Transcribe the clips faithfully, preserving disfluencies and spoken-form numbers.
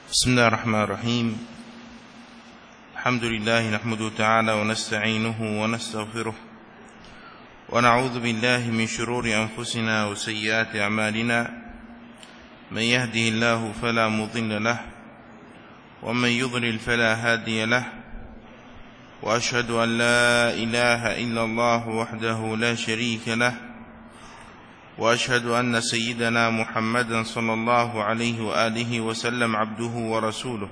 بسم الله الرحمن الرحيم. الحمد لله نحمده تعالى ونستعينه ونستغفره ونعوذ بالله من شرور أنفسنا وسيئات أعمالنا، من يهده الله فلا مضل له ومن يضلل فلا هادي له، وأشهد أن لا إله إلا الله وحده لا شريك له، وأشهد أن سيدنا محمدا صلى الله عليه وآله وسلم عبده ورسوله.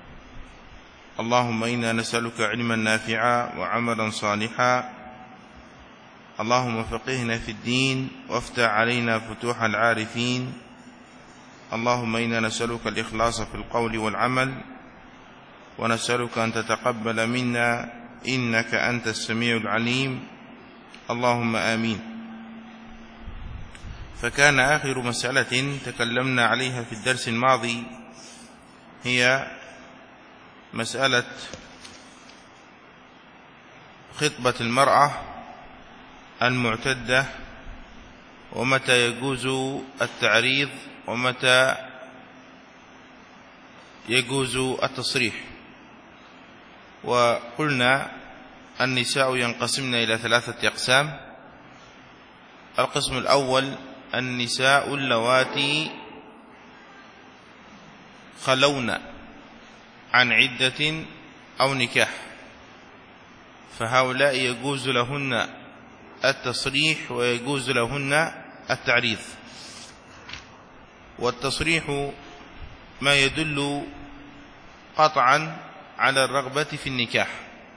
اللهم إنا نسألك علما نافعا وعملا صالحا، اللهم فقهنا في الدين وافتح علينا فتوح العارفين. اللهم إنا نسألك الإخلاص في القول والعمل، ونسألك أن تتقبل منا إنك أنت السميع العليم، اللهم آمين. فكان آخر مسألة تكلمنا عليها في الدرس الماضي هي مسألة خطبة المرأة المعتدة، ومتى يجوز التعريض ومتى يجوز التصريح. وقلنا النساء ينقسمن إلى ثلاثة أقسام. القسم الأول النساء اللواتي خلون عن عدة أو نكاح، فهؤلاء يجوز لهن التصريح ويجوز لهن التعريض. والتصريح ما يدل قطعا على الرغبة في النكاح،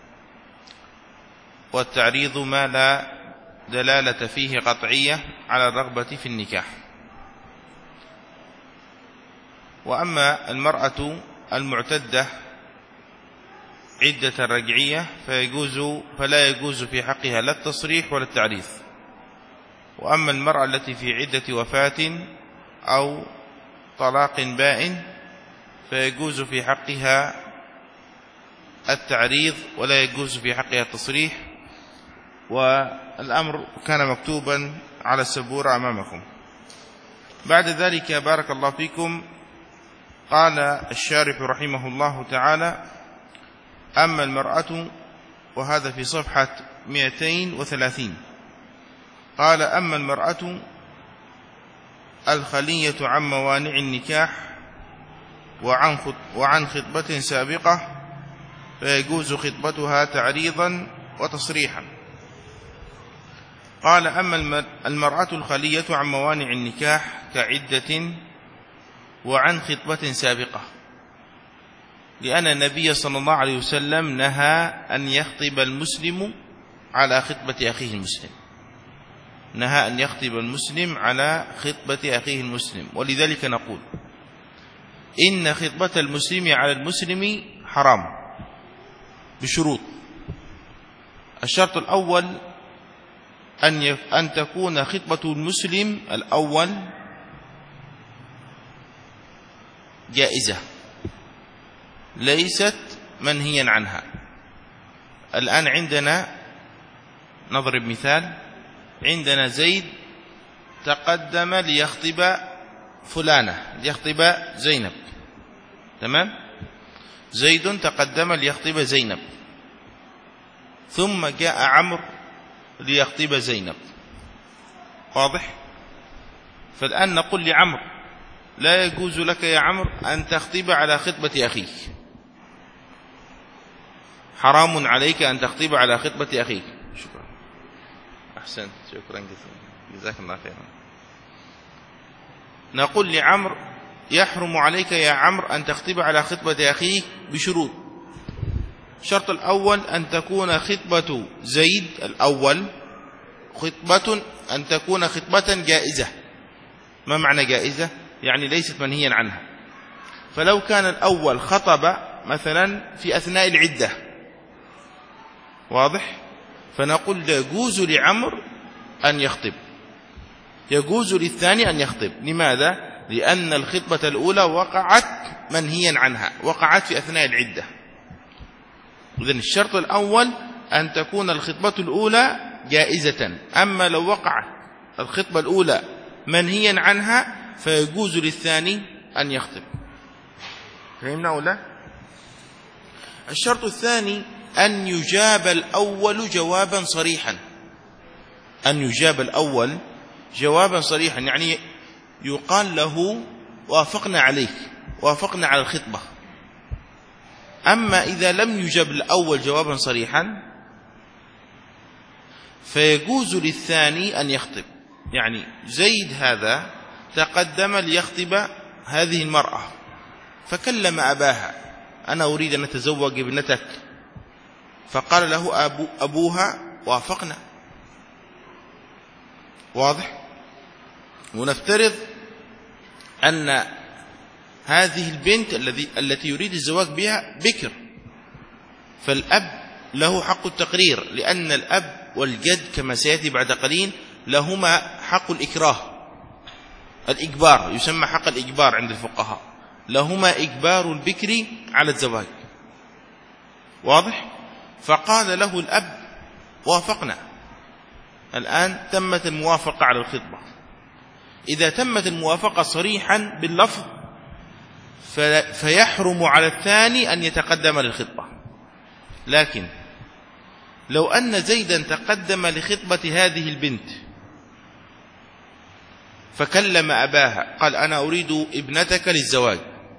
والتعريض ما لا دلالة فيه قطعية على الرغبة في النكاح. وأما المرأة المعتدة عدة رجعية فيجوز فلا يجوز في حقها لا التصريح ولا التعريض. وأما المرأة التي في عدة وفاة أو طلاق بائن فيجوز في حقها التعريض ولا يجوز في حقها التصريح. والأمر كان مكتوبا على السبورة أمامكم. بعد ذلك بارك الله فيكم، قال الشارح رحمه الله تعالى: أما المرأة، وهذا في صفحة مئتين وثلاثين، قال: أما المرأة الخلية عن موانع النكاح وعن وعن خطبة سابقة فيجوز خطبتها تعريضا وتصريحا. قال: أما المرأة الخلية عن موانع النكاح كعدة وعن خطبة سابقة، لأن النبي صلى الله عليه وسلم نهى أن يخطب المسلم على خطبة أخيه المسلم، نهى أن يخطب المسلم على خطبة أخيه المسلم. ولذلك نقول إن خطبة المسلم على المسلم حرام بشروط. الشرط الأول أن أن تكون خطبة المسلم الأول جائزة ليست منهيا عنها. الآن عندنا نضرب مثال، عندنا زيد تقدم ليخطب فلانة ليخطب زينب، تمام؟ زيد تقدم ليخطب زينب، ثم جاء عمرو ليخطب زينب، واضح؟ فالآن نقول لعمرو: لا يجوز لك يا عمرو أن تخطب على خطبة أخيك، حرام عليك أن تخطب على خطبة أخيك. شكرا، أحسنت، شكرا جزيلا، جزاك الله خيرا. نقول لعمرو: يحرم عليك يا عمرو أن تخطب على خطبة أخيك بشروط. الشرط الأول أن تكون خطبة زيد الأول خطبة أن تكون خطبة جائزة. ما معنى جائزة؟ يعني ليست منهيا عنها. فلو كان الأول خطب مثلا في أثناء العدة، واضح؟ فنقول يجوز لعمرو أن يخطب، يجوز للثاني أن يخطب. لماذا؟ لأن الخطبة الأولى وقعت منهيا عنها، وقعت في أثناء العدة. إذن الشرط الأول أن تكون الخطبة الأولى جائزة. أما لو وقعت الخطبة الأولى منهيا عنها فيجوز للثاني أن يخطب. فهمنا أو لا؟ الشرط الثاني أن يجاب الأول جوابا صريحا، أن يجاب الأول جوابا صريحا، يعني يقال له وافقنا عليك، وافقنا على الخطبة. أما إذا لم يجب الأول جوابا صريحا فيجوز للثاني أن يخطب. يعني زيد هذا تقدم ليخطب هذه المرأة فكلم أباها: أنا أريد أن أتزوج ابنتك. فقال له أبو أبوها: وافقنا. واضح؟ ونفترض أن هذه البنت الذي التي يريد الزواج بها بكر، فالأب له حق التقرير، لأن الأب والجد كما سيأتي بعد قليل لهما حق الإكراه، الإجبار، يسمى حق الإجبار عند الفقهاء، لهما إجبار البكر على الزواج. واضح؟ فقال له الأب: وافقنا. الآن تمت الموافقة على الخطبة. إذا تمت الموافقة صريحا باللفظ فيحرم على الثاني أن يتقدم للخطبة. لكن لو أن زيدا تقدم لخطبة هذه البنت فكلم أباها قال: أنا أريد ابنتك للزواج،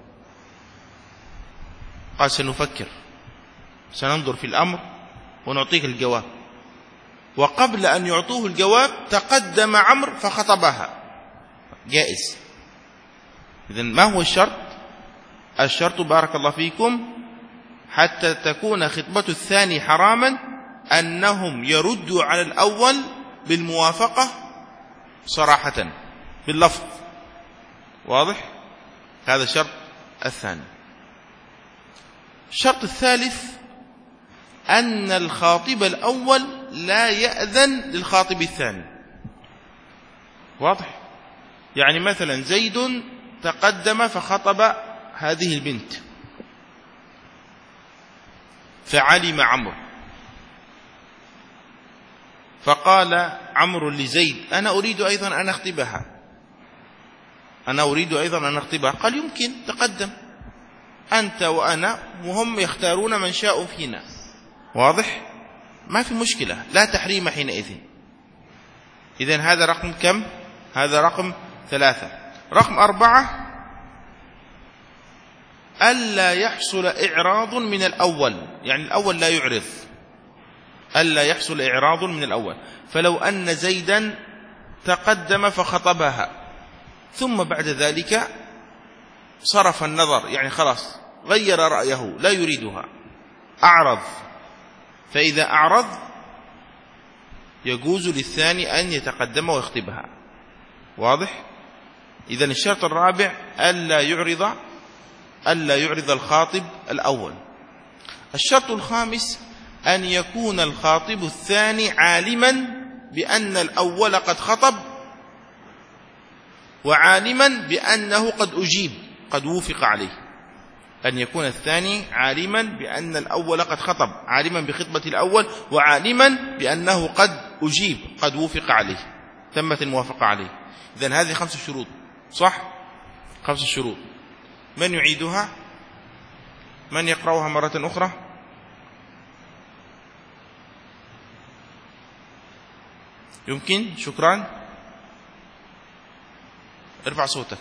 قال: سنفكر، سننظر في الأمر ونعطيك الجواب. وقبل أن يعطوه الجواب تقدم عمرو فخطبها، جائز. إذن ما هو الشرط؟ الشرط بارك الله فيكم حتى تكون خطبة الثاني حراما أنهم يردوا على الأول بالموافقة صراحة باللفظ. واضح؟ هذا الشرط الثاني. الشرط الثالث أن الخاطب الأول لا يأذن للخاطب الثاني. واضح؟ يعني مثلا زيد تقدم فخطب هذه البنت فعلم عمرو، فقال عمرو لزيد: أنا أريد أيضا أن أخطبها، أنا أريد أيضا أن أخطبها. قال: يمكن، تقدم أنت وأنا وهم يختارون من شاء فينا. واضح؟ ما في مشكلة، لا تحريم حينئذ. إذن هذا رقم كم؟ هذا رقم ثلاثة. رقم أربعة: ألا يحصل إعراض من الأول، يعني الأول لا يعرض، ألا يحصل إعراض من الأول. فلو أن زيدا تقدم فخطبها ثم بعد ذلك صرف النظر، يعني خلاص غير رأيه لا يريدها، أعرض، فإذا أعرض يجوز للثاني أن يتقدم ويخطبها. واضح؟ إذن الشرط الرابع ألا يعرض ألا يعرض الخاطب الأول. الشرط الخامس أن يكون الخاطب الثاني عالما بأن الأول قد خطب، وعالما بأنه قد أجيب، قد وفق عليه. أن يكون الثاني عالما بأن الأول قد خطب، عالما بخطبة الأول، وعالما بأنه قد أجيب، قد وفق عليه، تمت الموافقة عليه. إذن هذه خمس شروط، صح؟ خمس شروط. من يعيدها؟ من يقرأها مرة أخرى؟ يمكن؟ شكرا. ارفع صوتك.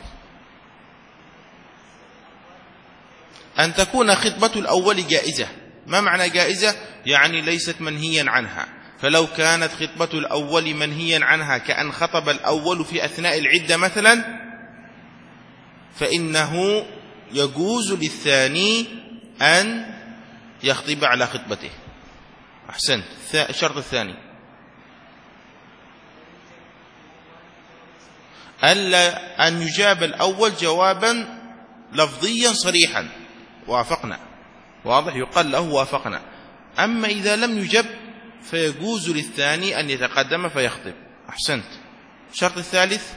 أن تكون خطبة الأول جائزة. ما معنى جائزة؟ يعني ليست منهيا عنها. فلو كانت خطبة الأول منهيا عنها كأن خطب الأول في أثناء العدة مثلا فإنه يجوز للثاني أن يخطب على خطبته. أحسنت. الشرط الثاني ألا أن يجاب الأول جوابا لفظيا صريحا، وافقنا. واضح؟ يقال له وافقنا. أما إذا لم يجب فيجوز للثاني أن يتقدم فيخطب. أحسنت. الشرط الثالث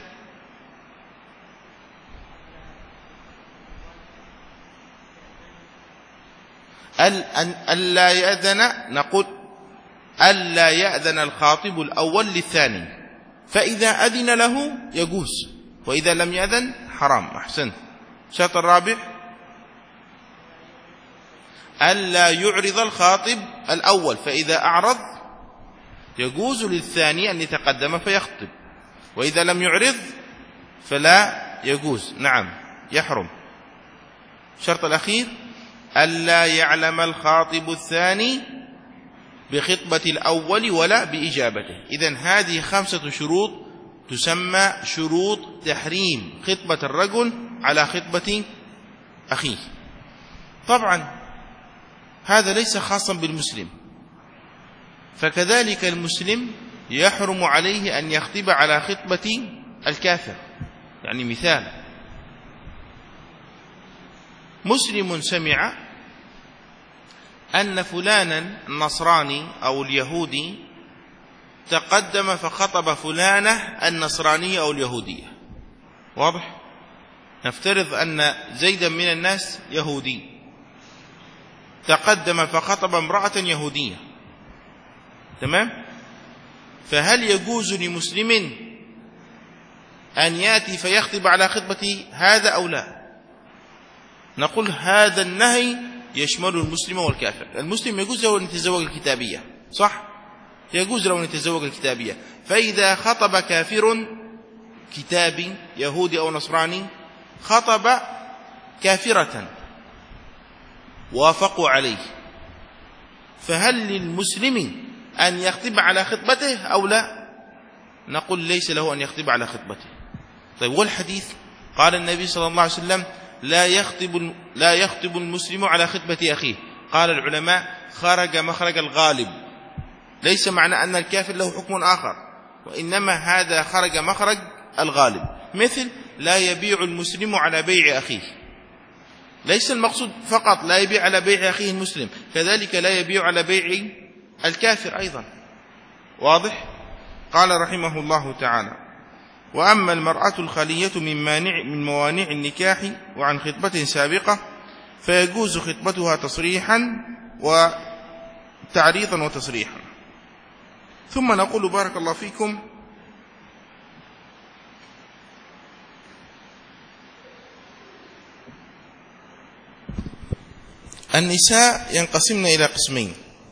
ألا يأذن، نقول ألا يأذن الخاطب الأول للثاني، فإذا أذن له يجوز، وإذا لم يأذن حرام. أحسنت. الشرط الرابع ألا يعرض الخاطب الأول، فإذا أعرض يجوز للثاني أن يتقدم فيخطب، وإذا لم يعرض فلا يجوز. نعم يحرم. الشرط الأخير ألا يعلم الخاطب الثاني بخطبة الأول ولا بإجابته. إذن هذه خمسة شروط تسمى شروط تحريم خطبة الرجل على خطبة أخيه. طبعا هذا ليس خاصا بالمسلم، فكذلك المسلم يحرم عليه أن يخطب على خطبة الكافر. يعني مثال، مسلم سمع أن فلانا النصراني أو اليهودي تقدم فخطب فلانة النصرانية أو اليهودية. واضح؟ نفترض أن زيدا من الناس يهودي تقدم فخطب امرأة يهودية، تمام؟ فهل يجوز لمسلم أن يأتي فيخطب على خطبة هذا أو لا؟ نقول هذا النهي يشمل المسلم والكافر. المسلم يجوز له أن يتزوج الكتابية، صح؟ يجوز له أن يتزوج الكتابية. فإذا خطب كافر كتابي يهودي أو نصراني خطب كافرة وافقوا عليه، فهل للمسلم أن يخطب على خطبته أو لا؟ نقول ليس له أن يخطب على خطبته. طيب والحديث قال النبي صلى الله عليه وسلم لا يخطب لا يخطب المسلم على خطبة أخيه. قال العلماء خرج مخرج الغالب، ليس معنى أن الكافر له حكم آخر، وإنما هذا خرج مخرج الغالب. مثل لا يبيع المسلم على بيع أخيه، ليس المقصود فقط لا يبيع على بيع أخيه المسلم، كذلك لا يبيع على بيع الكافر أيضا. واضح؟ قال رحمه الله تعالى: وأما المرأة الخلية من مانع من موانع النكاح وعن خطبة سابقة فيجوز خطبتها تصريحا وتعريضا وتصريحا. ثم نقول بارك الله فيكم: النساء ينقسمن إلى قسمين.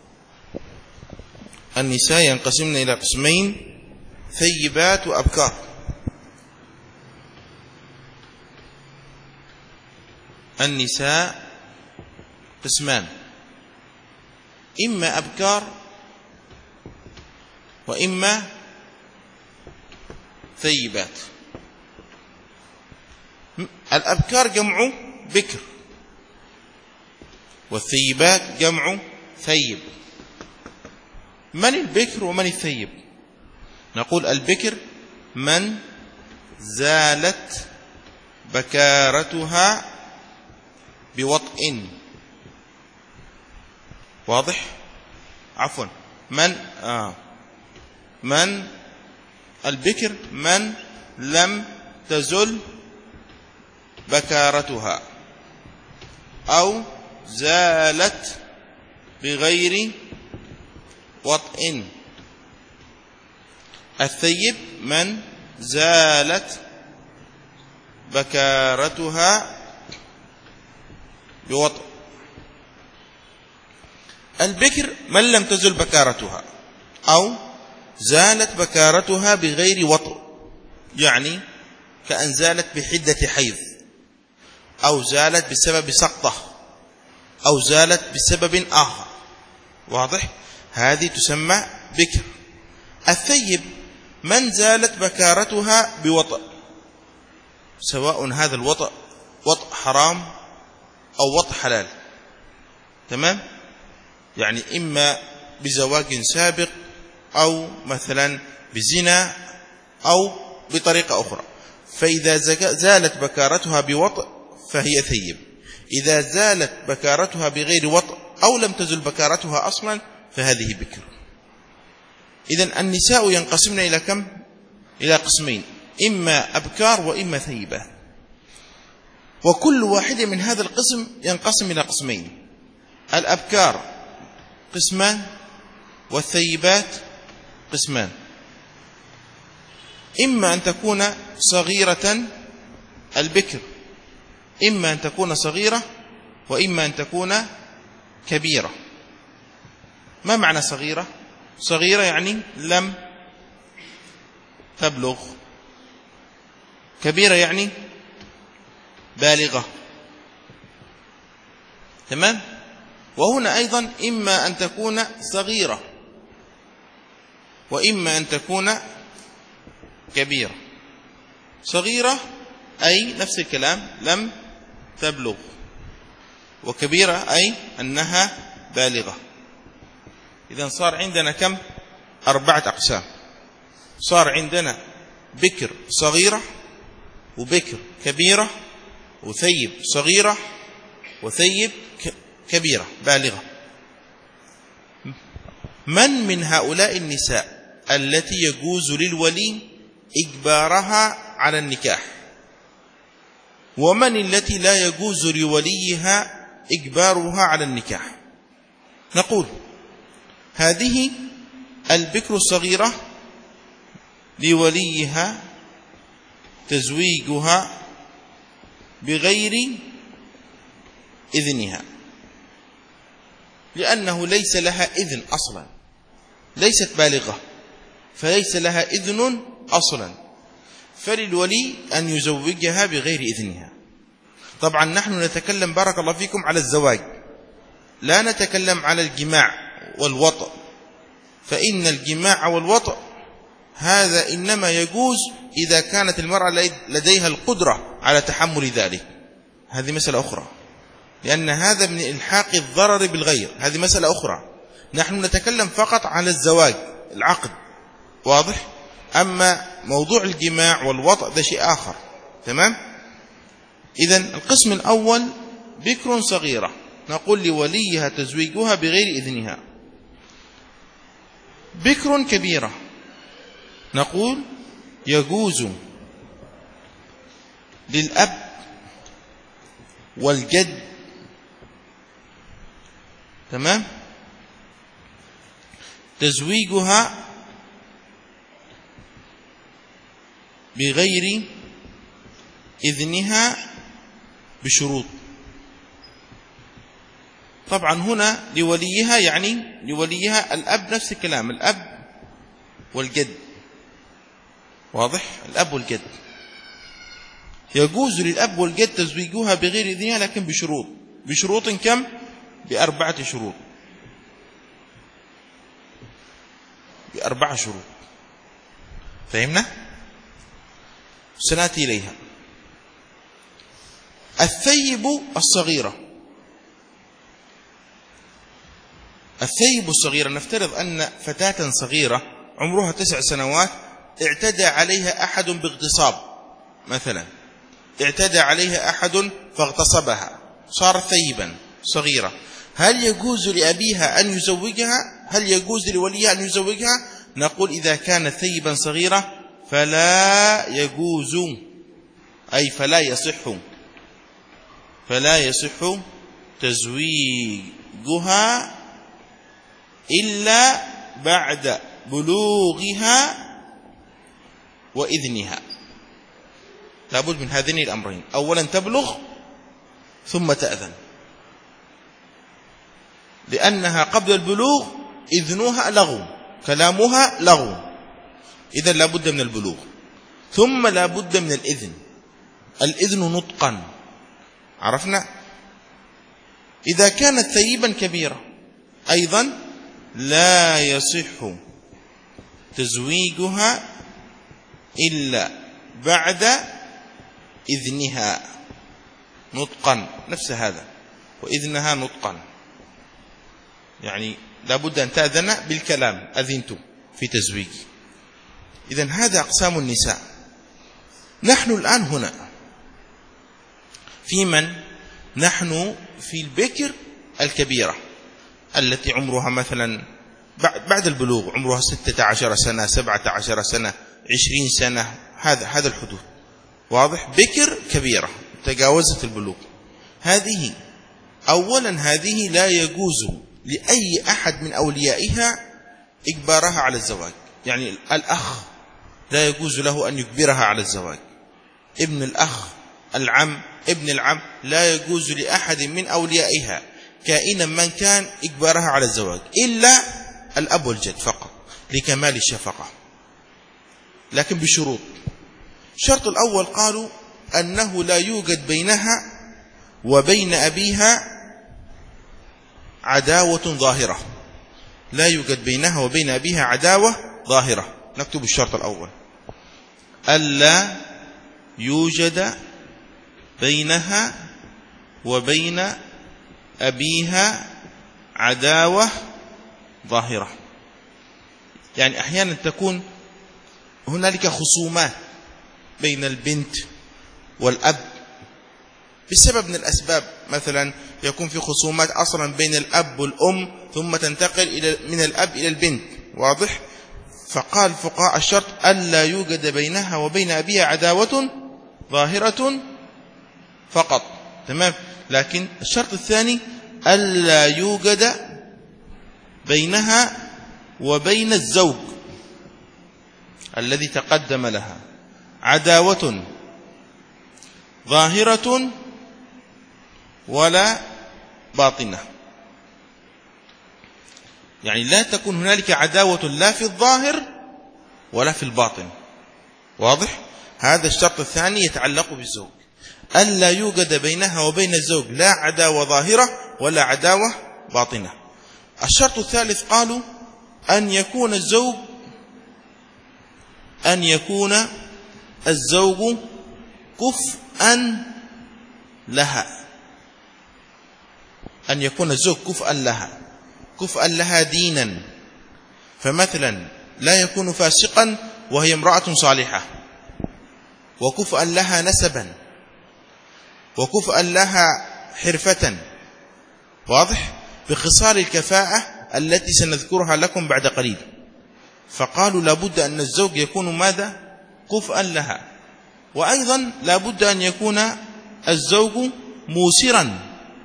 النساء ينقسمن إلى قسمين: ثيبات وأبكار. النساء قسمان: إما أبكار وإما ثيبات. الأبكار جمع بكر، والثيبات جمع ثيب. من البكر ومن الثيب؟ نقول البكر من زالت بكارتها بوطء. واضح؟ عفوا من آه من البكر من لم تزل بكارتها أو زالت بغير وطء. الثيب من زالت بكارتها بوطء. البكر من لم تزل بكارتها أو زالت بكارتها بغير وطء، يعني كأن زالت بحدة حيض، أو زالت بسبب سقطة، أو زالت بسبب آخر. واضح؟ هذه تسمى بكر. الثيب من زالت بكارتها بوطء، سواء هذا الوطء وطء حرام أو وطء حلال، تمام؟ يعني إما بزواج سابق أو مثلا بزنا أو بطريقة أخرى. فإذا زالت بكارتها بوطء فهي ثيب. إذا زالت بكارتها بغير وطء أو لم تزل بكارتها أصلا فهذه بكر. إذن النساء ينقسمن إلى كم؟ إلى قسمين: إما أبكار وإما ثيبات. وكل واحد من هذا القسم ينقسم إلى قسمين: الأبكار قسمان والثيبات قسمان. إما أن تكون صغيرة البكر، إما أن تكون صغيرة وإما أن تكون كبيرة. ما معنى صغيرة؟ صغيرة يعني لم تبلغ، كبيرة يعني بالغة. تمام؟ وهنا أيضا إما أن تكون صغيرة وإما أن تكون كبيرة. صغيرة أي نفس الكلام لم تبلغ، وكبيرة أي أنها بالغة. إذن صار عندنا كم؟ أربعة أقسام. صار عندنا بكر صغيرة، وبكر كبيرة، وثيب صغيرة، وثيب كبيرة بالغة. من من هؤلاء النساء التي يجوز للولي إجبارها على النكاح، ومن التي لا يجوز لوليها إجبارها على النكاح؟ نقول هذه البكر الصغيرة لوليها تزويجها بغير إذنها، لأنه ليس لها إذن أصلا، ليست بالغة فليس لها إذن أصلا، فللولي أن يزوجها بغير إذنها. طبعا نحن نتكلم بارك الله فيكم على الزواج، لا نتكلم على الجماع والوطء، فإن الجماع والوطء هذا إنما يجوز إذا كانت المرأة لديها القدرة على تحمل ذلك، هذه مسألة أخرى، لأن هذا من إلحاق الضرر بالغير، هذه مسألة أخرى. نحن نتكلم فقط على الزواج العقد، واضح؟ أما موضوع الجماع والوطء ده شيء آخر. تمام؟ إذن القسم الأول بكر صغيرة نقول لوليها تزويجها بغير إذنها. بكر كبيرة نقول يجوز للأب والجد، تمام، تزويجها بغير إذنها بشروط. طبعا هنا لوليها يعني لوليها الأب، نفس الكلام، الأب والجد، واضح؟ الأب والجد يجوز للأب والجد تزويجها بغير إذنها، لكن بشروط. بشروط كم؟ بأربعة شروط. بأربعة شروط. فهمنا؟ سنأتي إليها. الثيب الصغيرة، الثيب الصغيرة نفترض أن فتاة صغيرة عمرها تسع سنوات اعتدى عليها أحد باغتصاب مثلا، اعتدى عليها أحد فاغتصبها، صارت ثيبا صغيرة. هل يجوز لأبيها أن يزوجها؟ هل يجوز لوليها أن يزوجها؟ نقول إذا كانت ثيبا صغيرة فلا يجوز، أي فلا يصح، فلا يصح تزويجها إلا بعد بلوغها وإذنها. لابد من هذين الأمرين، أولا تبلغ ثم تأذن، لأنها قبل البلوغ إذنها لغو، كلامها لغو، إذن لابد من البلوغ، ثم لابد من الإذن. الإذن نطقا، عرفنا؟ إذا كانت ثيبا كبيرة أيضا لا يصح تزويجها إلا بعد إذنها نطقا، نفس هذا، وإذنها نطقا، يعني لابد أن تأذن بالكلام، أذنت في تزويج. إذن هذا أقسام النساء. نحن الآن هنا في من؟ نحن في البكر الكبيرة التي عمرها مثلا بعد البلوغ، عمرها ستة عشر سنة، سبعة عشر سنة، عشرين سنة، هذا هذا الحدود، واضح؟ بكر كبيرة تجاوزت البلوغ. هذه أولا هذه لا يجوز لأي أحد من أوليائها إجبارها على الزواج، يعني الأخ لا يجوز له أن يجبرها على الزواج، ابن الأخ، العم، ابن العم، لا يجوز لأحد من أوليائها كائنا من كان إجبارها على الزواج إلا الأب والجد فقط لكمال الشفقة، لكن بشروط. الشرط الأول قالوا أنه لا يوجد بينها وبين أبيها عداوة ظاهرة، لا يوجد بينها وبين أبيها عداوة ظاهرة. نكتب الشرط الأول: ألا يوجد بينها وبين أبيها عداوة ظاهرة. يعني أحيانا تكون هنالك خصومات بين البنت والأب بسبب من الأسباب، مثلا يكون في خصومات أصلا بين الأب والأم ثم تنتقل إلى من الأب إلى البنت، واضح؟ فقال الفقهاء الشرط ألا يوجد بينها وبين أبيها عداوة ظاهرة فقط، تمام. لكن الشرط الثاني ألا يوجد بينها وبين الزوج الذي تقدم لها عداوة ظاهرة ولا باطنة، يعني لا تكون هنالك عداوة لا في الظاهر ولا في الباطن، واضح؟ هذا الشرط الثاني يتعلق بالزوج، ألا يوجد بينها وبين الزوج لا عداوة ظاهرة ولا عداوة باطنة. الشرط الثالث قالوا أن يكون الزوج أن يكون الزوج كفءا لها، أن يكون الزوج كفءا لها، كفءا لها دينا. فمثلا لا يكون فاسقا وهي امرأة صالحة، وكفءا لها نسبا، وكفءا لها حرفة، واضح؟ بخصال الكفاءة التي سنذكرها لكم بعد قليل. فقالوا لابد أن الزوج يكون ماذا؟ كفءا لها. وأيضا لابد أن يكون الزوج موسرا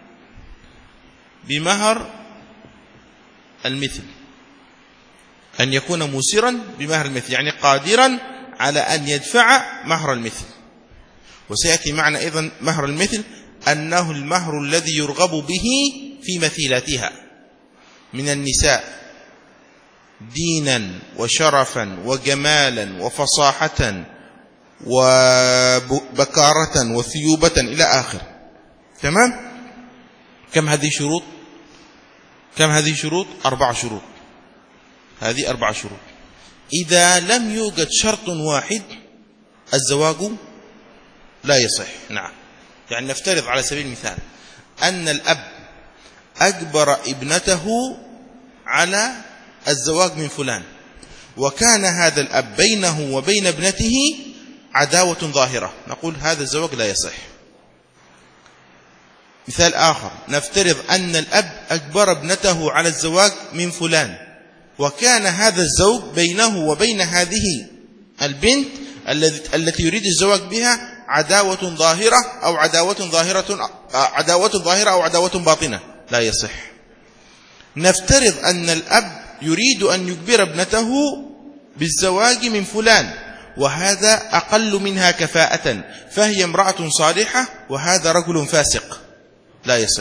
بمهر المثل، أن يكون موسرا بمهر المثل، يعني قادرا على أن يدفع مهر المثل. وسيأتي معنا أيضا مهر المثل أنه المهر الذي يرغب به في مثيلاتها من النساء دينا وشرفا وجمالا وفصاحة وبكارة وثيوبة إلى آخر، تمام؟ كم هذه شروط؟ كم هذه شروط؟ أربع شروط. هذه أربع شروط. إذا لم يوجد شرط واحد الزواج لا يصح. نعم، يعني نفترض على سبيل المثال أن الأب أجبر ابنته على الزواج من فلان، وكان هذا الأب بينه وبين ابنته عداوة ظاهرة، نقول هذا الزواج لا يصح. مثال آخر، نفترض أن الأب أجبر ابنته على الزواج من فلان، وكان هذا الزوج بينه وبين هذه البنت التي يريد الزواج بها عداوة ظاهرة أو عداوة ظاهرة عداوة ظاهرة أو عداوة باطنة، لا يصح. نفترض أن الأب يريد أن يجبر ابنته بالزواج من فلان، وهذا أقل منها كفاءة، فهي امرأة صالحة وهذا رجل فاسق، لا يصح.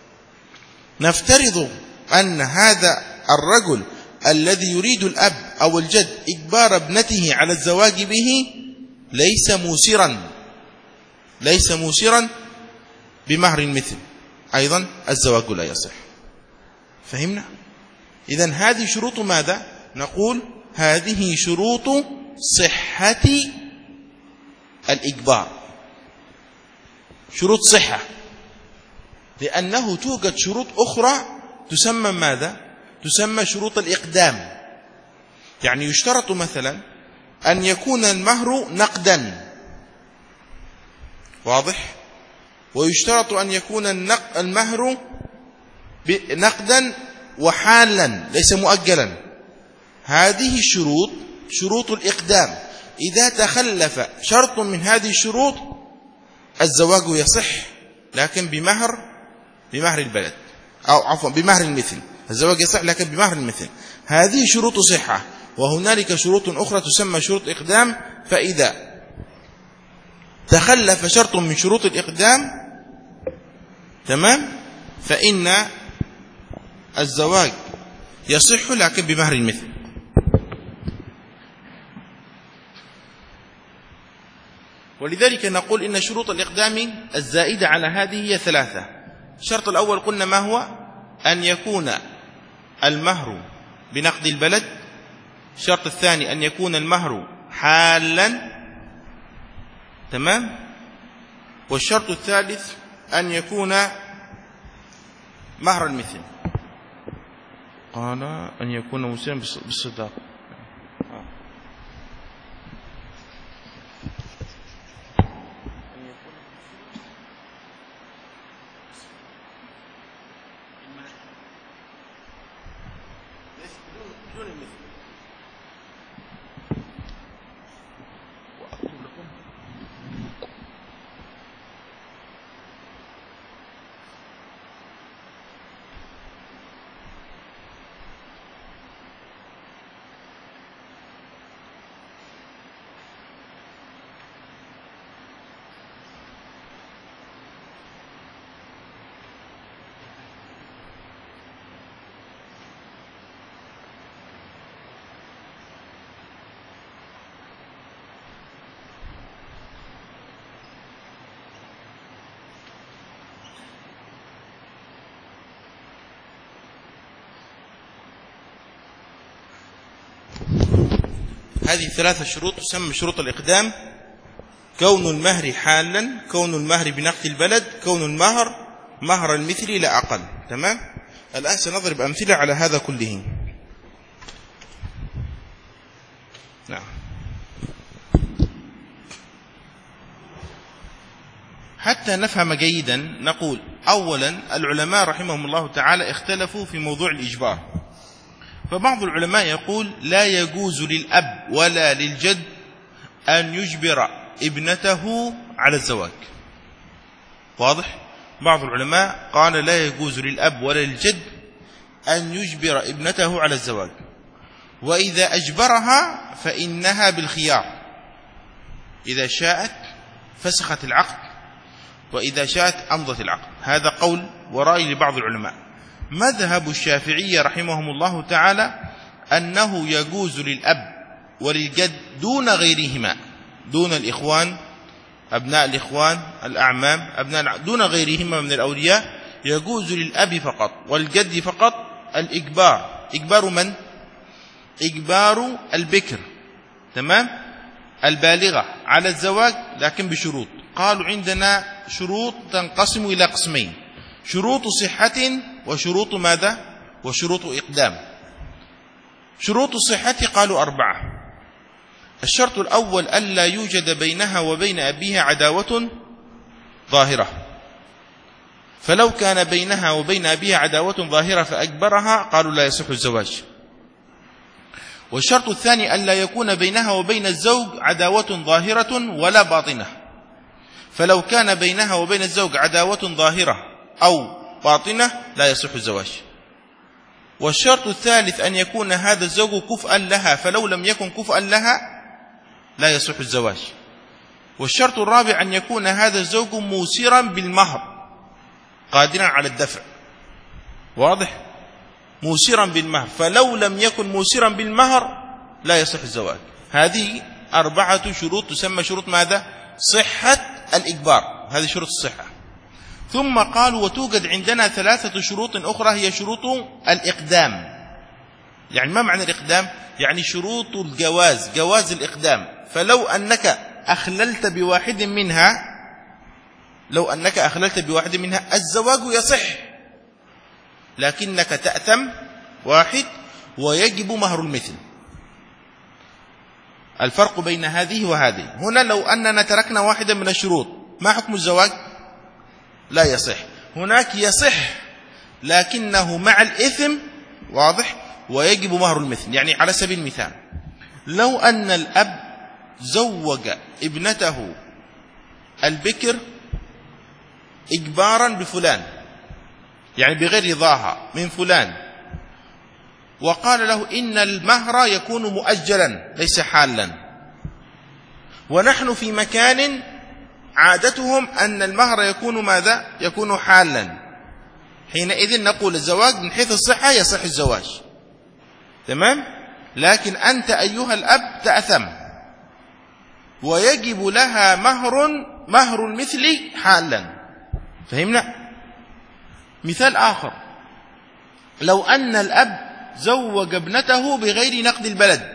نفترض أن هذا الرجل الذي يريد الأب أو الجد إجبار ابنته على الزواج به ليس موسرا ليس موسرا بمهر المثل، أيضا الزواج لا يصح. فهمنا؟ إذن هذه شروط ماذا؟ نقول هذه شروط صحة الإجبار، شروط صحة، لأنه توجد شروط أخرى تسمى ماذا؟ تسمى شروط الإقدام. يعني يشترط مثلا أن يكون المهر نقدا، واضح؟ ويشترط أن يكون المهر نقدا وحالا ليس مؤجلا. هذه الشروط شروط الإقدام، إذا تخلف شرط من هذه الشروط الزواج يصح، لكن بمهر بمهر البلد، أو عفوا بمهر المثل. الزواج يصح لكن بمهر المثل. هذه شروط صحة. وهنالك شروط أخرى تسمى شروط إقدام، فإذا تخلف شرط من شروط الإقدام تمام فإن الزواج يصح لكن بمهر المثل. ولذلك نقول إن شروط الإقدام الزائدة على هذه هي ثلاثة. الشرط الأول قلنا ما هو؟ أن يكون المهر بنقد البلد. الشرط الثاني أن يكون المهر حالا، تمام. والشرط الثالث أن يكون مهر المثل. قال أن يكون مسلما بالصداق. هذه ثلاثة شروط تسمى شروط الإقدام: كون المهر حالا، كون المهر بنقد البلد، كون المهر مهر المثل لا أقل. تمام. الآن سنضرب أمثلة على هذا كله. نعم. حتى نفهم جيدا نقول أولا العلماء رحمهم الله تعالى اختلفوا في موضوع الإجبار. فبعض العلماء يقول لا يجوز للأب ولا للجد أن يجبر ابنته على الزواج. واضح؟ بعض العلماء قال لا يجوز للأب ولا للجد أن يجبر ابنته على الزواج، وإذا أجبرها فإنها بالخيار، إذا شاءت فسخت العقد وإذا شاءت أمضت العقد. هذا قول ورأي لبعض العلماء. مذهب الشافعية رحمهم الله تعالى أنه يجوز للأب وللجد دون غيرهما، دون الإخوان، أبناء الإخوان، الأعمام، أبناء دون غيرهما من الأولياء، يجوز للأب فقط والجد فقط الإجبار. إجبار من؟ إجبار البكر، تمام، البالغة على الزواج، لكن بشروط. قالوا عندنا شروط تنقسم إلى قسمين: شروط صحة وشروط ماذا؟ وشروط إقدام. شروط الصحة قالوا أربعة. الشرط الأول ألا يوجد بينها وبين أبيها عداوة ظاهرة، فلو كان بينها وبين أبيها عداوة ظاهرة فأجبرها قالوا لا يصح الزواج. والشرط الثاني ألا يكون بينها وبين الزوج عداوة ظاهرة ولا باطنة، فلو كان بينها وبين الزوج عداوة ظاهرة أو باطنة لا يصح الزواج. والشرط الثالث أن يكون هذا الزوج كفءا لها، فلو لم يكن كفءا لها لا يصح الزواج. والشرط الرابع أن يكون هذا الزوج موسرا بالمهر قادرا على الدفع. واضح؟ موسرا بالمهر، فلو لم يكن موسرا بالمهر لا يصح الزواج. هذه أربعة شروط تسمى شروط ماذا؟ صحة الإجبار. هذه شروط الصحة. ثم قالوا وتوجد عندنا ثلاثة شروط أخرى هي شروط الإقدام. يعني ما معنى الإقدام؟ يعني شروط الجواز، جواز الإقدام. فلو أنك أخللت بواحد منها لو أنك أخللت بواحد منها الزواج يصح، لكنك تأثم واحد ويجب مهر المثل. الفرق بين هذه وهذه. هنا لو أننا تركنا واحدا من الشروط ما حكم الزواج؟ لا يصح. هناك يصح لكنه مع الإثم، واضح، ويجب مهر المثل. يعني على سبيل المثال لو أن الأب زوج ابنته البكر إجبارا بفلان، يعني بغير رضاها من فلان، وقال له إن المهر يكون مؤجلا ليس حالا، ونحن في مكان عادتهم أن المهر يكون ماذا؟ يكون حالا. حينئذ نقول الزواج من حيث الصحة يصح الزواج، تمام؟ لكن أنت أيها الأب تأثم، ويجب لها مهر مهر المثل حالا. فهمنا؟ مثال آخر، لو أن الأب زوج ابنته بغير نقد البلد،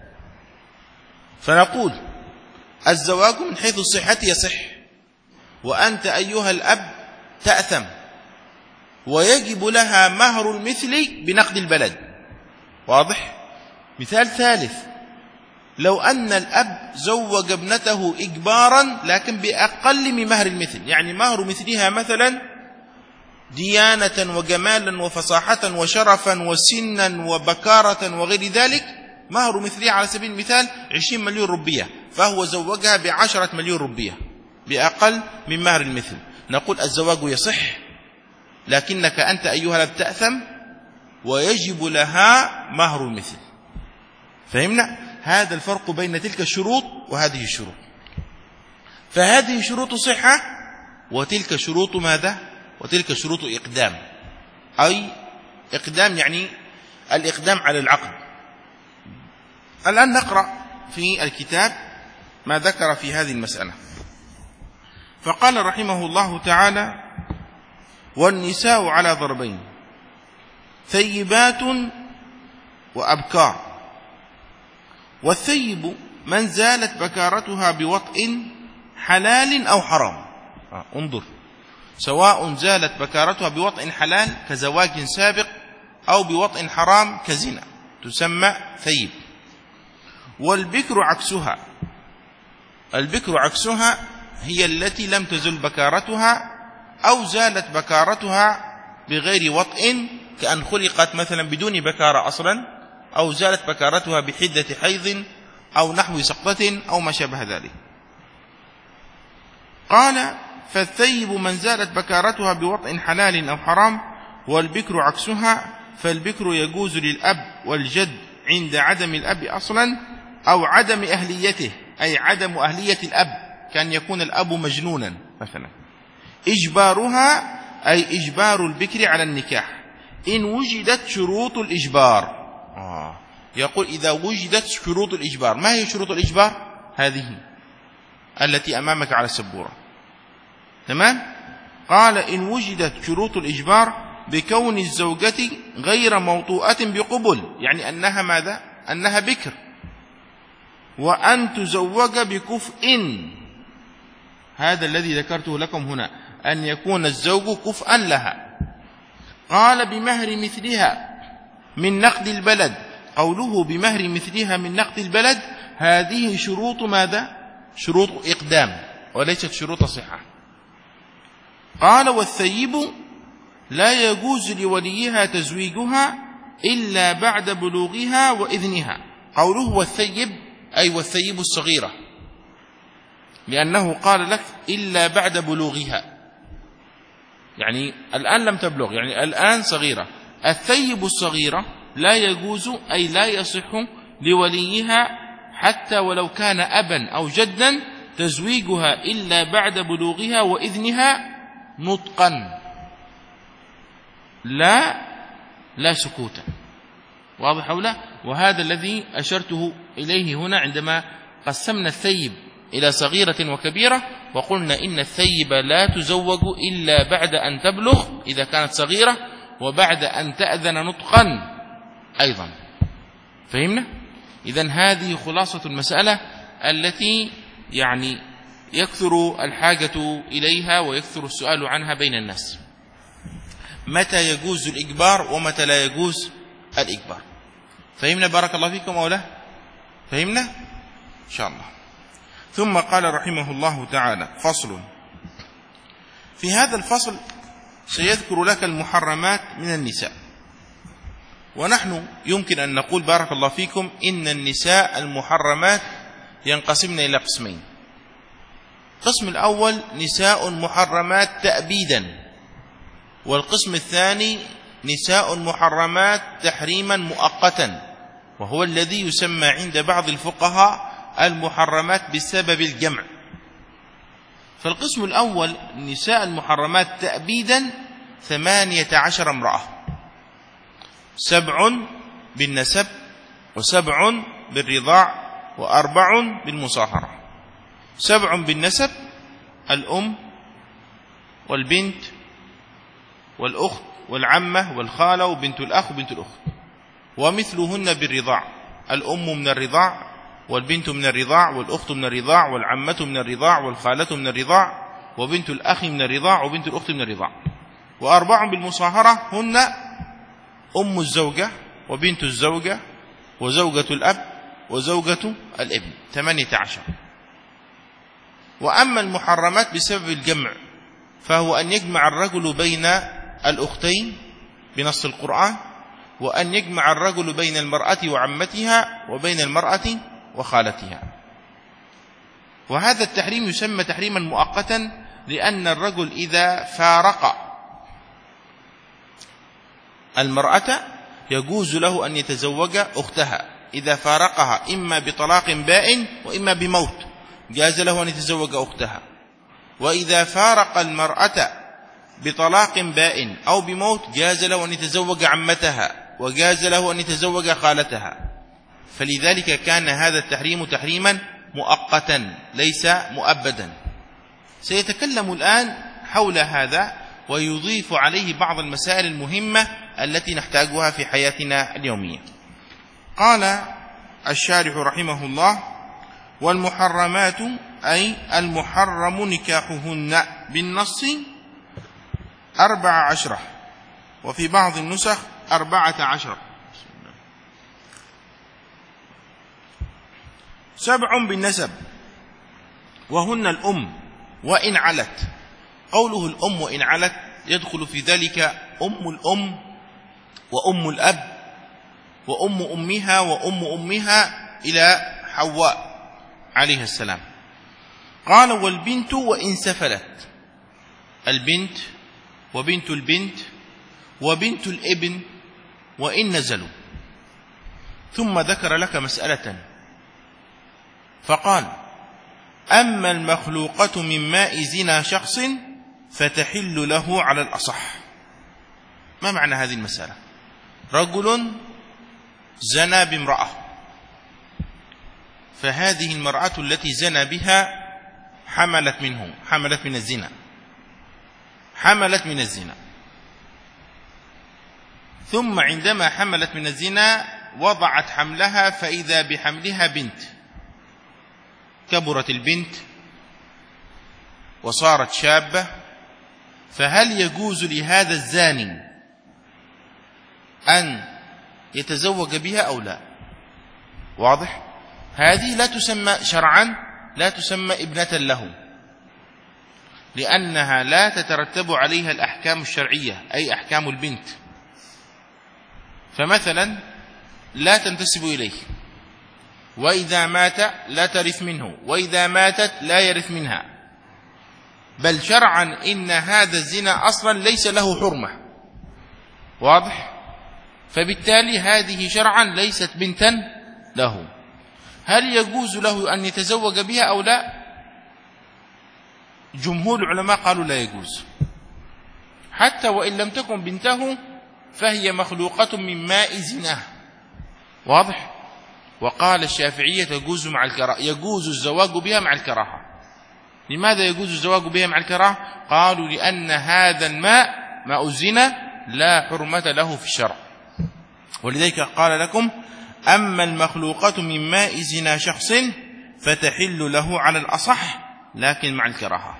فنقول الزواج من حيث الصحة يصح، وأنت أيها الأب تأثم، ويجب لها مهر المثل بنقد البلد. واضح؟ مثال ثالث، لو أن الأب زوج ابنته إجبارا لكن بأقل من مهر المثل، يعني مهر مثلها مثلا ديانة وجمالا وفصاحة وشرفا وسنا وبكارة وغير ذلك، مهر مثلها على سبيل المثال عشرين مليون روبية، فهو زوجها بعشرة مليون روبية بأقل من مهر المثل. نقول الزواج يصح، لكنك أنت أيها الأب تأثم، ويجب لها مهر المثل. فهمنا؟ هذا الفرق بين تلك الشروط وهذه الشروط. فهذه شروط صحة، وتلك شروط ماذا؟ وتلك شروط إقدام، أي إقدام يعني الإقدام على العقد. الآن نقرأ في الكتاب ما ذكر في هذه المسألة. فقال رحمه الله تعالى: والنساء على ضربين، ثيبات وأبكار. والثيب من زالت بكارتها بوطء حلال أو حرام. آه انظر، سواء زالت بكارتها بوطء حلال كزواج سابق أو بوطء حرام كزنا، تسمى ثيب. والبكر عكسها، البكر عكسها هي التي لم تزل بكارتها أو زالت بكارتها بغير وطء، كأن خلقت مثلا بدون بكارة أصلا، أو زالت بكارتها بحدة حيض أو نحو سقطة أو ما شابه ذلك. قال: فالثيب من زالت بكارتها بوطء حلال أو حرام. والبكر عكسها، فالبكر يجوز للأب والجد عند عدم الأب أصلا أو عدم أهليته، أي عدم أهلية الأب، كان يكون الأب مجنونا مثلا. إجبارها أي إجبار البكر على النكاح إن وجدت شروط الإجبار. آه. يقول إذا وجدت شروط الإجبار. ما هي شروط الإجبار؟ هذه التي أمامك على السبورة، تمام؟ قال: إن وجدت شروط الإجبار بكون الزوجة غير موطوءة بقبل، يعني أنها ماذا؟ أنها بكر، وأن تزوج بكفء. هذا الذي ذكرته لكم هنا، أن يكون الزوج كفءا لها. قال: بمهر مثلها من نقد البلد. قوله بمهر مثلها من نقد البلد، هذه شروط ماذا؟ شروط إقدام وليست شروط صحة. قال: والثيب لا يجوز لوليها تزويجها إلا بعد بلوغها وإذنها. قوله والثيب أي والثيب الصغيرة، لأنه قال لك إلا بعد بلوغها، يعني الآن لم تبلغ، يعني الآن صغيرة. الثيب الصغيرة لا يجوز أي لا يصح لوليها حتى ولو كان أبا أو جدا تزويجها إلا بعد بلوغها وإذنها نطقا، لا لا سكوتا. واضح أو لا؟ وهذا الذي أشرته إليه هنا عندما قسمنا الثيب إلى صغيرة وكبيرة، وقلنا إن الثيب لا تزوج إلا بعد أن تبلغ إذا كانت صغيرة، وبعد أن تأذن نطقا أيضا. فهمنا؟ إذن هذه خلاصة المسألة التي يعني يكثر الحاجة إليها ويكثر السؤال عنها بين الناس. متى يجوز الإجبار ومتى لا يجوز الإجبار؟ فهمنا بارك الله فيكم أو لا؟ فهمنا؟ إن شاء الله. ثم قال رحمه الله تعالى: فصل. في هذا الفصل سيذكر لك المحرمات من النساء. ونحن يمكن أن نقول بارك الله فيكم إن النساء المحرمات ينقسمن إلى قسمين. القسم الأول نساء محرمات تأبيدا، والقسم الثاني نساء محرمات تحريما مؤقتا، وهو الذي يسمى عند بعض الفقهاء المحرمات بسبب الجمع. فالقسم الأول نساء المحرمات تأبيدا ثمانية عشر امرأة، سبع بالنسب وسبع بالرضاع وأربع بالمصاهرة. سبع بالنسب الأم والبنت والأخت والعمة والخالة وبنت الأخ وبنت الأخت، ومثلهن بالرضاع الأم من الرضاع والبنت من الرضاع والأخت من الرضاع والعمة من الرضاع والخالة من الرضاع وبنت الأخ من الرضاع وبنت الأخت من الرضاع. وأربع بالمصاهرة هن أم الزوجة وبنت الزوجة وزوجة الأب وزوجة الابن، ثمانية عشر. وأما المحرمات بسبب الجمع فهو أن يجمع الرجل بين الأختين بنص القرآن، وأن يجمع الرجل بين المرأة وعمتها وبين المرأة وخالتها. وهذا التحريم يسمى تحريما مؤقتا، لأن الرجل إذا فارق المرأة يجوز له أن يتزوج أختها إذا فارقها إما بطلاق بائن وإما بموت، جاز له أن يتزوج أختها. وإذا فارق المرأة بطلاق بائن أو بموت جاز له أن يتزوج عمتها وجاز له أن يتزوج خالتها. فلذلك كان هذا التحريم تحريما مؤقتا ليس مؤبدا. سيتكلم الآن حول هذا ويضيف عليه بعض المسائل المهمة التي نحتاجها في حياتنا اليومية. قال الشارح رحمه الله: والمحرمات أي المحرم نكاحهن بالنص أربع عشرة، وفي بعض النسخ أربعة عشر. سبع بالنسب وهن الأم وإن علت. قوله الأم وإن علت يدخل في ذلك أم الأم وأم الأب وأم أمها وأم أمها إلى حواء عليه السلام. قال: والبنت وإن سفلت، البنت وبنت البنت وبنت الابن وإن نزلوا. ثم ذكر لك مسألة فقال: أما المخلوقة من ماء زنا شخص فتحل له على الأصح. ما معنى هذه المسألة؟ رجل زنى بامرأة، فهذه المرأة التي زنى بها حملت منه، حملت من الزنا، حملت من الزنا. ثم عندما حملت من الزنا وضعت حملها فإذا بحملها بنت، كبرت البنت وصارت شابة، فهل يجوز لهذا الزاني أن يتزوج بها أو لا؟ واضح؟ هذه لا تسمى شرعا، لا تسمى ابنة له، لأنها لا تترتب عليها الأحكام الشرعية أي أحكام البنت. فمثلا لا تنتسب إليه، وإذا مات لا ترث منه، وإذا ماتت لا يرث منها، بل شرعا إن هذا الزنا أصلا ليس له حرمة. واضح؟ فبالتالي هذه شرعا ليست بنتا له. هل يجوز له أن يتزوج بها أو لا؟ جمهور العلماء قالوا لا يجوز، حتى وإن لم تكن بنته فهي مخلوقة من ماء زناه. واضح؟ وقال الشافعية يجوز مع الكراهة، يجوز الزواج بها مع الكراهة. لماذا يجوز الزواج بها مع الكراهة؟ قالوا لأن هذا الماء ماء الزنا لا حرمة له في الشرع. ولذلك قال لكم: أما المخلوقة من ماء زنا شخص فتحل له على الأصح لكن مع الكراهة،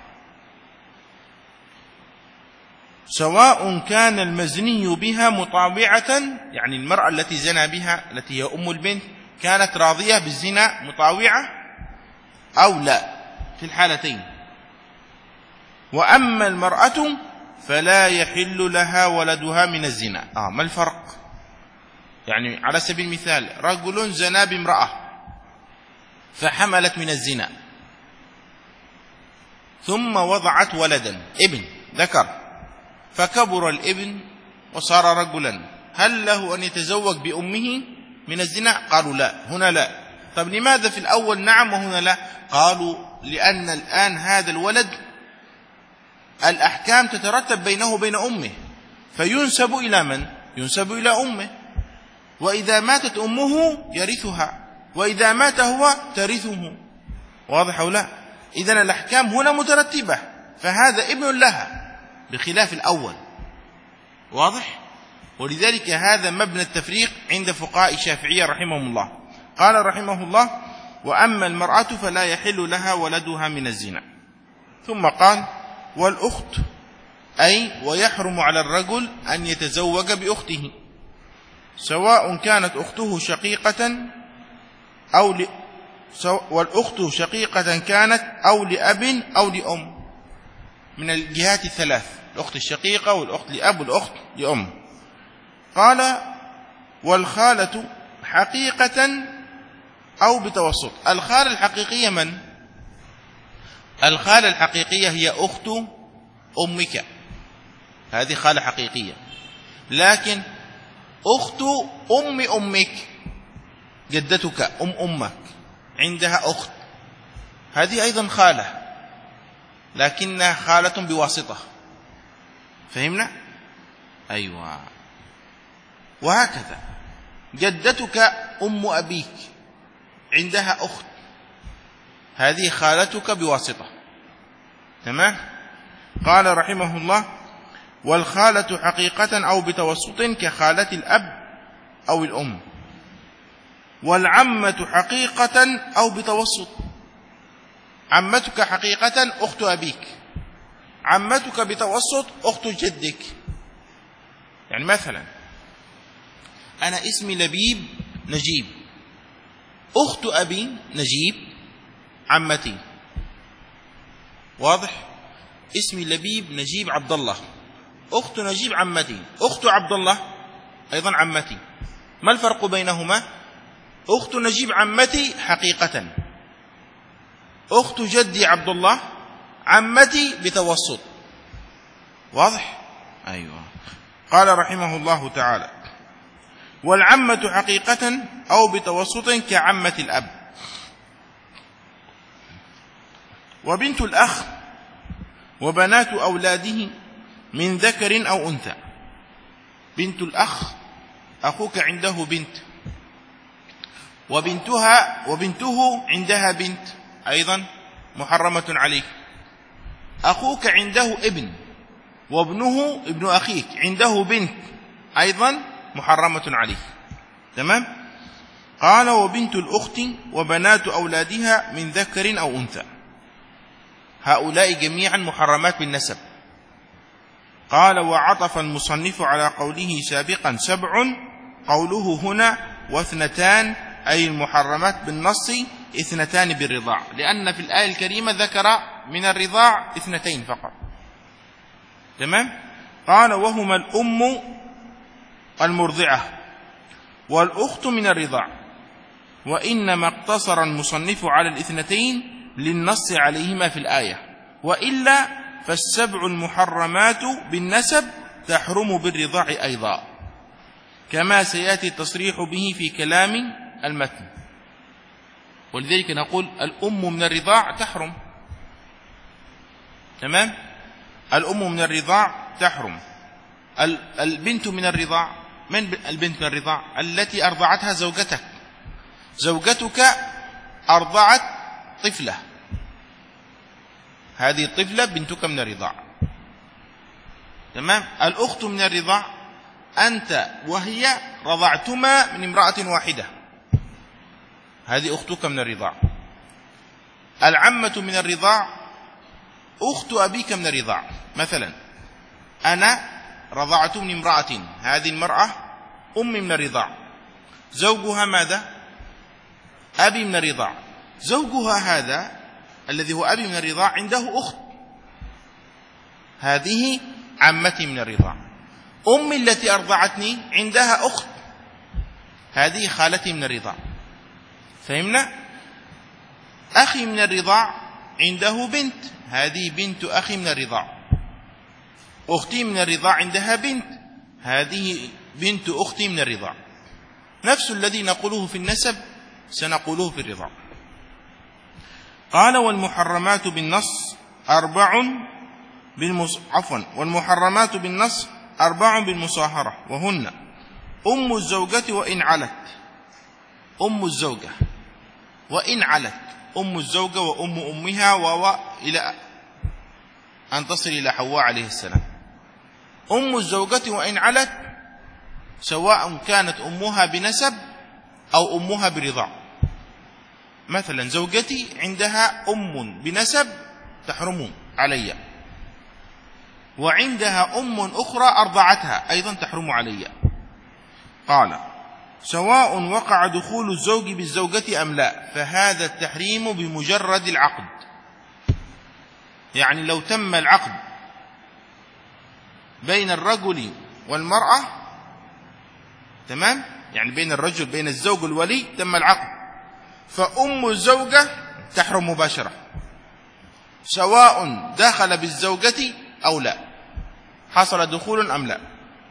سواء كان المزني بها مطاوعة، يعني المرأة التي زنى بها التي هي أم البنت كانت راضية بالزنا مطاوعة أو لا، في الحالتين. وأما المرأة فلا يحل لها ولدها من الزنا. آه ما الفرق؟ يعني على سبيل المثال رجل زنى بامرأة فحملت من الزنا ثم وضعت ولدا ابن ذكر، فكبر الابن وصار رجلا، هل له أن يتزوج بأمه من الزنا؟ قالوا لا، هنا لا. طب لماذا في الأول نعم وهنا لا؟ قالوا لأن الآن هذا الولد الأحكام تترتب بينه وبين أمه، فينسب إلى من؟ ينسب إلى أمه، وإذا ماتت أمه يرثها، وإذا مات هو ترثه. واضح أو لا؟ إذن الأحكام هنا مترتبة، فهذا ابن لها بخلاف الأول. واضح؟ ولذلك هذا مبنى التفريق عند فقهاء الشافعية رحمهم الله. قال رحمه الله: وأما المرأة فلا يحل لها ولدها من الزنا. ثم قال: والأخت، أي ويحرم على الرجل أن يتزوج بأخته، سواء كانت أخته شقيقة أو ل... سو... والأخت شقيقة كانت أو لأب أو لأم، من الجهات الثلاث: الأخت الشقيقة والأخت لأب والأخت لأم. قال: والخالة حقيقة أو بتوسط. الخالة الحقيقية من؟ الخالة الحقيقية هي أخت أمك، هذه خالة حقيقية. لكن أخت أم أمك، جدتك أم أمك عندها أخت، هذه أيضا خالة، لكنها خالة بواسطة. فهمنا؟ أيوة. وهكذا جدتك أم أبيك عندها أخت، هذه خالتك بواسطة. تمام؟ قال رحمه الله: والخالة حقيقة أو بتوسط كخالة الأب أو الأم. والعمة حقيقة أو بتوسط. عمتك حقيقة أخت أبيك، عمتك بتوسط أخت جدك. يعني مثلا أنا اسمي لبيب نجيب، أخت أبي نجيب عمتي. واضح؟ اسمي لبيب نجيب عبد الله، أخت نجيب عمتي، أخت عبد الله أيضا عمتي. ما الفرق بينهما؟ أخت نجيب عمتي حقيقة، أخت جدي عبد الله عمتي بتوسط. واضح؟ أيوة. قال رحمه الله تعالى: والعمة حقيقة أو بتوسط كعمة الأب. وبنت الأخ وبنات أولاده من ذكر أو أنثى. بنت الأخ أخوك عنده بنت، وبنتها وبنته عندها بنت أيضا محرمة عليك. أخوك عنده ابن، وابنه ابن أخيك عنده بنت أيضا محرمة عليك. تمام؟ قال: وبنت الأخت وبنات أولادها من ذكر أو أنثى، هؤلاء جميعا محرمات بالنسب. قال: وعطف المصنف على قوله سابقا سبع، قوله هنا واثنتان، أي المحرمات بالنص اثنتان بالرضاع، لأن في الآية الكريمة ذكر من الرضاع اثنتين فقط. تمام؟ قال: وهما الأم المرضعة والأخت من الرضاع، وإنما اقتصر المصنف على الاثنتين للنص عليهما في الآية، وإلا فالسبع المحرمات بالنسب تحرم بالرضاع أيضا، كما سيأتي التصريح به في كلام المتن. ولذلك نقول الأم من الرضاع تحرم. تمام؟ الأم من الرضاع تحرم. البنت من الرضاع، من البنت من الرضاع؟ التي أرضعتها زوجتك. زوجتك أرضعت طفلة، هذه الطفلة بنتك من الرضاع. تمام؟ الأخت من الرضاع، أنت وهي رضعتما من امرأة واحدة، هذه أختك من الرضاع. العمة من الرضاع أخت أبيك من الرضاع. مثلا أنا رضعت من امرأة، هذه المرأة أمي من الرضاع، زوجها ماذا؟ أبي من الرضاع. زوجها هذا الذي هو أبي من الرضاع عنده أخت، هذه عمتي من الرضاع. أمي التي أرضعتني عندها أخت، هذه خالتي من الرضاع. فهمنا؟ أخي من الرضاع عنده بنت، هذه بنت أخي من الرضاع. أختي من الرضاع عندها بنت، هذه بنت أختي من الرضاع. نفس الذي نقوله في النسب سنقوله في الرضاع. قال: والمحرمات بالنص أربع بالمص... عفوا والمحرمات بالنص أربع بالمصاهرة، وهن أم الزوجة وإن علت، أم الزوجة وإن علت، أم الزوجة وأم أمها و إلى أن تصل إلى حواء عليه السلام. أم الزوجة وإن علت سواء كانت أمها بنسب أو أمها برضاع. مثلا زوجتي عندها أم بنسب تحرم علي، وعندها أم أخرى أرضعتها أيضا تحرم علي. قال سواء وقع دخول الزوج بالزوجة أم لا، فهذا التحريم بمجرد العقد. يعني لو تم العقد بين الرجل والمرأة، تمام، يعني بين الرجل بين الزوج والولي تم العقد، فأم الزوجة تحرم مباشرة سواء دخل بالزوجة أو لا، حصل دخول أم لا.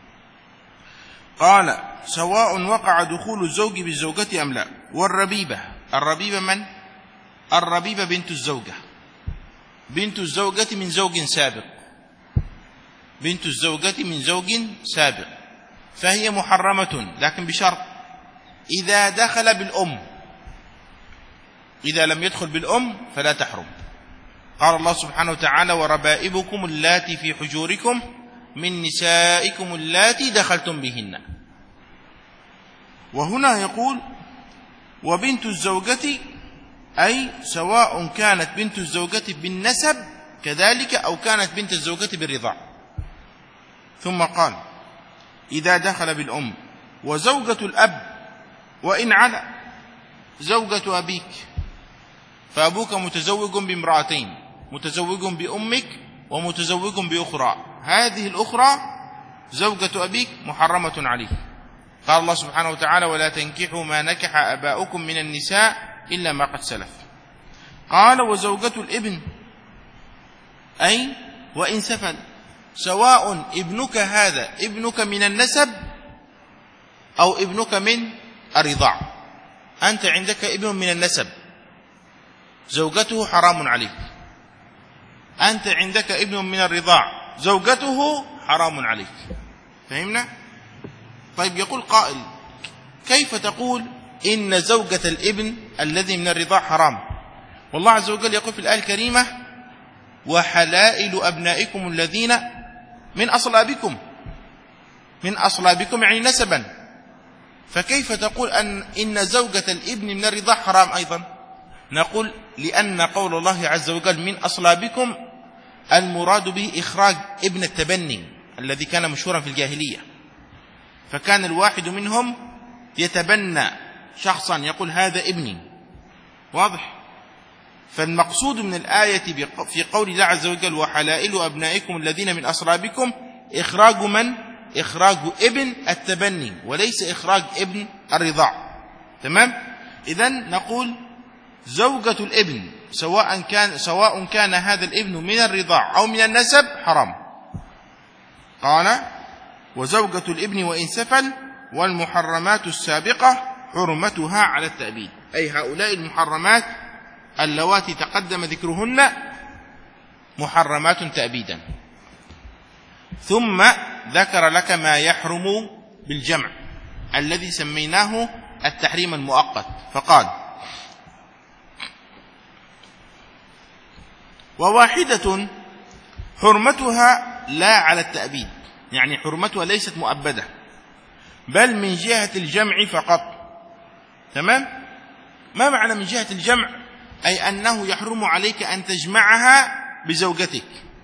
قال سواء وقع دخول الزوج بالزوجة أم لا. والربيبة، الربيبة من؟ الربيبة بنت الزوجة، بنت الزوجة من زوج سابق، بنت الزوجة من زوج سابق، فهي محرمة لكن بشرط إذا دخل بالأم، إذا لم يدخل بالأم فلا تحرم. قال الله سبحانه وتعالى وربائبكم اللاتي في حجوركم من نسائكم اللاتي دخلتم بهن. وهنا يقول وبنت الزوجة، أي سواء كانت بنت الزوجة بالنسب كذلك أو كانت بنت الزوجة بالرضاع. ثم قال إذا دخل بالأم. وزوجة الأب وإن على، زوجة أبيك، فأبوك متزوج بامرأتين، متزوج بأمك ومتزوج بأخرى، هذه الأخرى زوجة أبيك محرمة عليه. قال الله سبحانه وتعالى ولا تنكحوا ما نكح أباؤكم من النساء إلا ما قد سلف. قال وزوجة الابن، أي وإن سفل، سواء ابنك هذا ابنك من النسب أو ابنك من الرضاع. أنت عندك ابن من النسب زوجته حرام عليك، أنت عندك ابن من الرضاع زوجته حرام عليك. فهمنا؟ طيب يقول قائل كيف تقول إن زوجة الابن الذي من الرضاع حرام؟ والله عز وجل يقول في الآية الكريمة وحلائل أبنائكم الذين من أصلابكم، من أصلابكم يعني نسبا، فكيف تقول أن إن زوجة الابن من الرضاع حرام أيضا؟ نقول لأن قول الله عز وجل من أصلابكم المراد به إخراج ابن التبني الذي كان مشهورا في الجاهلية، فكان الواحد منهم يتبنى شخصا يقول هذا ابني، واضح؟ فالمقصود من الآية في قول الله عز وجل وحلائل أبنائكم الذين من أصلابكم إخراج من؟ إخراج ابن التبني وليس إخراج ابن الرضاع. تمام؟ إذن نقول زوجة الابن سواء كان سواء كان هذا الابن من الرضاع أو من النسب حرام. قال وزوجة الابن وإن سفل والمحرمات السابقة حرمتها على التأبيد، أي هؤلاء المحرمات اللواتي تقدم ذكرهن محرمات تأبيدا. ثم ذكر لك ما يحرم بالجمع الذي سميناه التحريم المؤقت، فقال وواحدة حرمتها لا على التأبيد، يعني حرمتها ليست مؤبدة بل من جهة الجمع فقط. تمام؟ ما معنى من جهة الجمع؟ أي أنه يحرم عليك أن تجمعها بزوجتك،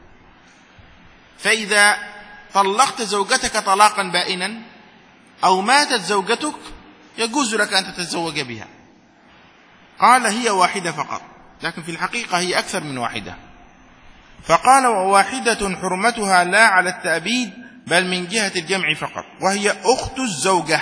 فإذا طلقت زوجتك طلاقا بائنا أو ماتت زوجتك يجوز لك أن تتزوج بها. قال هي واحدة فقط، لكن في الحقيقة هي أكثر من واحدة. فقال وواحدة حرمتها لا على التأبيد بل من جهة الجمع فقط، وهي أخت الزوجة،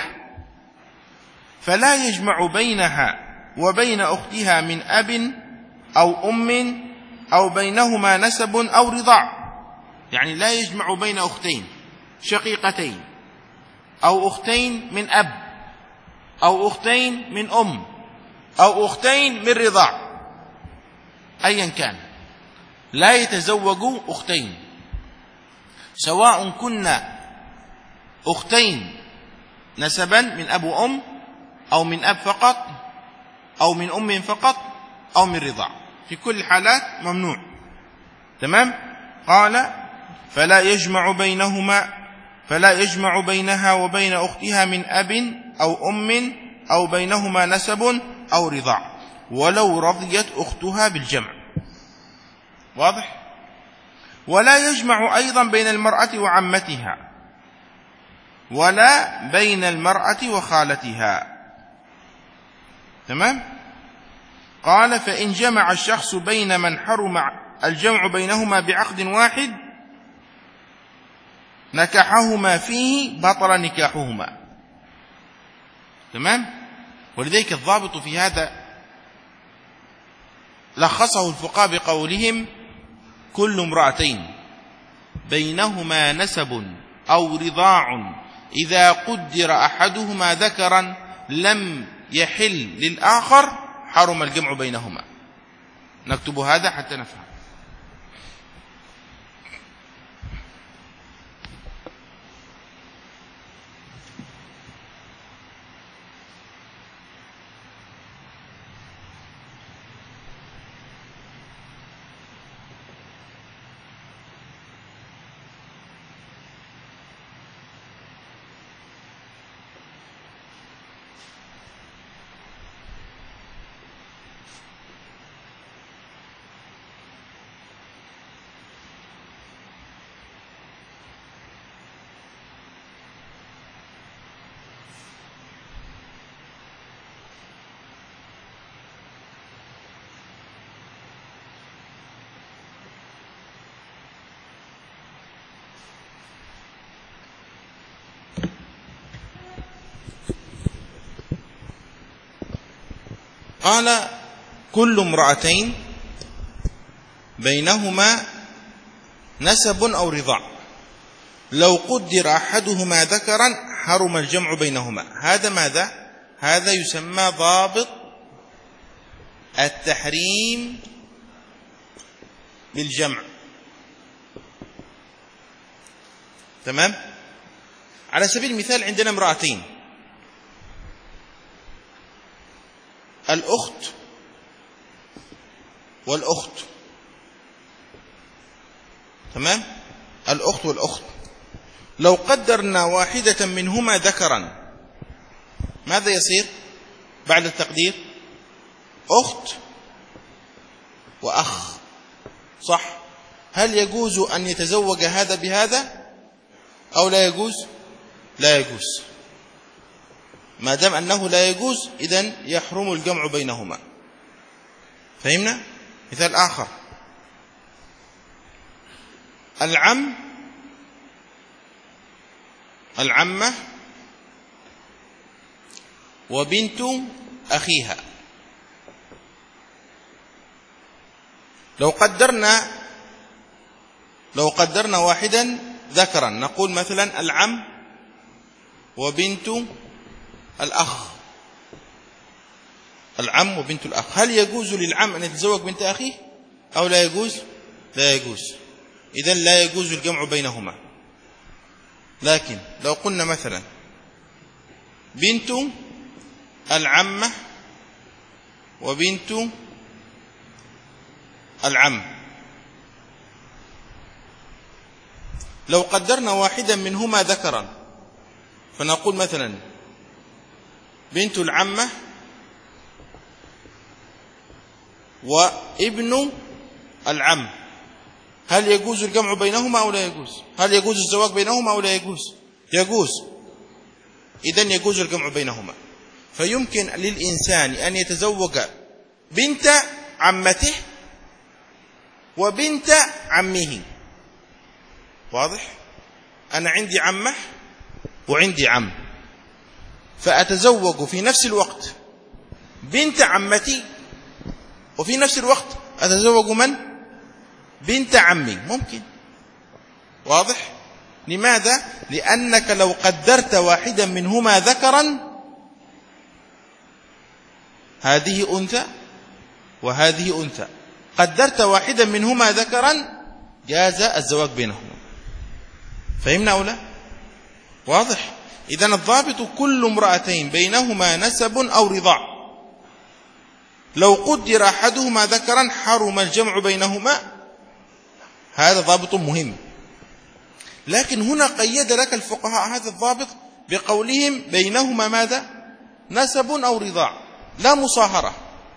فلا يجمع بينها وبين أختها من أب أو أم أو بينهما نسب أو رضاع، يعني لا يجمع بين أختين شقيقتين أو أختين من أب أو أختين من أم أو أختين من رضاع، أيا كان لا يتزوج أختين سواء كنا أختين نسبا من أب وأم، أو من أب فقط، أو من أم فقط، أو من رضاع، في كل الحالات ممنوع. تمام؟ قال فلا يجمع بينهما فلا يجمع بينها وبين أختها من أب أو أم أو بينهما نسب أو رضاع ولو رضيت أختها بالجمع. واضح؟ ولا يجمع أيضا بين المرأة وعمتها ولا بين المرأة وخالتها. تمام؟ قال فإن جمع الشخص بين من حرم الجمع بينهما بعقد واحد نكحهما فيه بطل نكاحهما. تمام؟ ولذلك الضابط في هذا لخصه الفقهاء بقولهم كل امرأتين بينهما نسب أو رضاع إذا قدر أحدهما ذكرا لم يحل للآخر حرم الجمع بينهما. نكتب هذا حتى نفهم. قال كل امرأتين بينهما نسب أو رضاع لو قدر أحدهما ذكرا حرم الجمع بينهما. هذا ماذا؟ هذا يسمى ضابط التحريم بالجمع. تمام؟ على سبيل المثال عندنا امرأتين، الأخت والأخت. تمام؟ الأخت والأخت لو قدرنا واحدة منهما ذكرا ماذا يصير بعد التقدير؟ أخت وأخ، صح؟ هل يجوز أن يتزوج هذا بهذا أو لا يجوز؟ لا يجوز. ما دام أنه لا يجوز إذن يحرم الجمع بينهما. فهمنا؟ مثال آخر، العم العمة وبنت أخيها. لو قدرنا لو قدرنا واحدا ذكرا نقول مثلا العم وبنت الأخ، العم وبنت الأخ. هل يجوز للعم أن يتزوج بنت أخيه أو لا يجوز؟ لا يجوز. إذن لا يجوز الجمع بينهما. لكن لو قلنا مثلا بنت العمة وبنت العم، لو قدرنا واحدا منهما ذكرا فنقول مثلا بنت العمة وابن العم، هل يجوز الجمع بينهما أو لا يجوز؟ هل يجوز الزواج بينهما أو لا يجوز؟ يجوز. إذن يجوز الجمع بينهما. فيمكن للإنسان أن يتزوج بنت عمته وبنت عمه. واضح؟ أنا عندي عمة وعندي عم، فأتزوج في نفس الوقت بنت عمتي وفي نفس الوقت أتزوج من؟ بنت عمي. ممكن. واضح؟ لماذا؟ لأنك لو قدرت واحدا منهما ذكرا هذه أنثى وهذه أنثى، قدرت واحدا منهما ذكرا جاز الزواج بينهما. فهمنا أو لا؟ واضح؟ إذن الضابط كل امرأتين بينهما نسب أو رضاع، لو قدر أحدهما ذكرا حرم الجمع بينهما. هذا ضابط مهم. لكن هنا قيد لك الفقهاء هذا الضابط بقولهم بينهما ماذا؟ نسب أو رضاع، لا مصاهرة.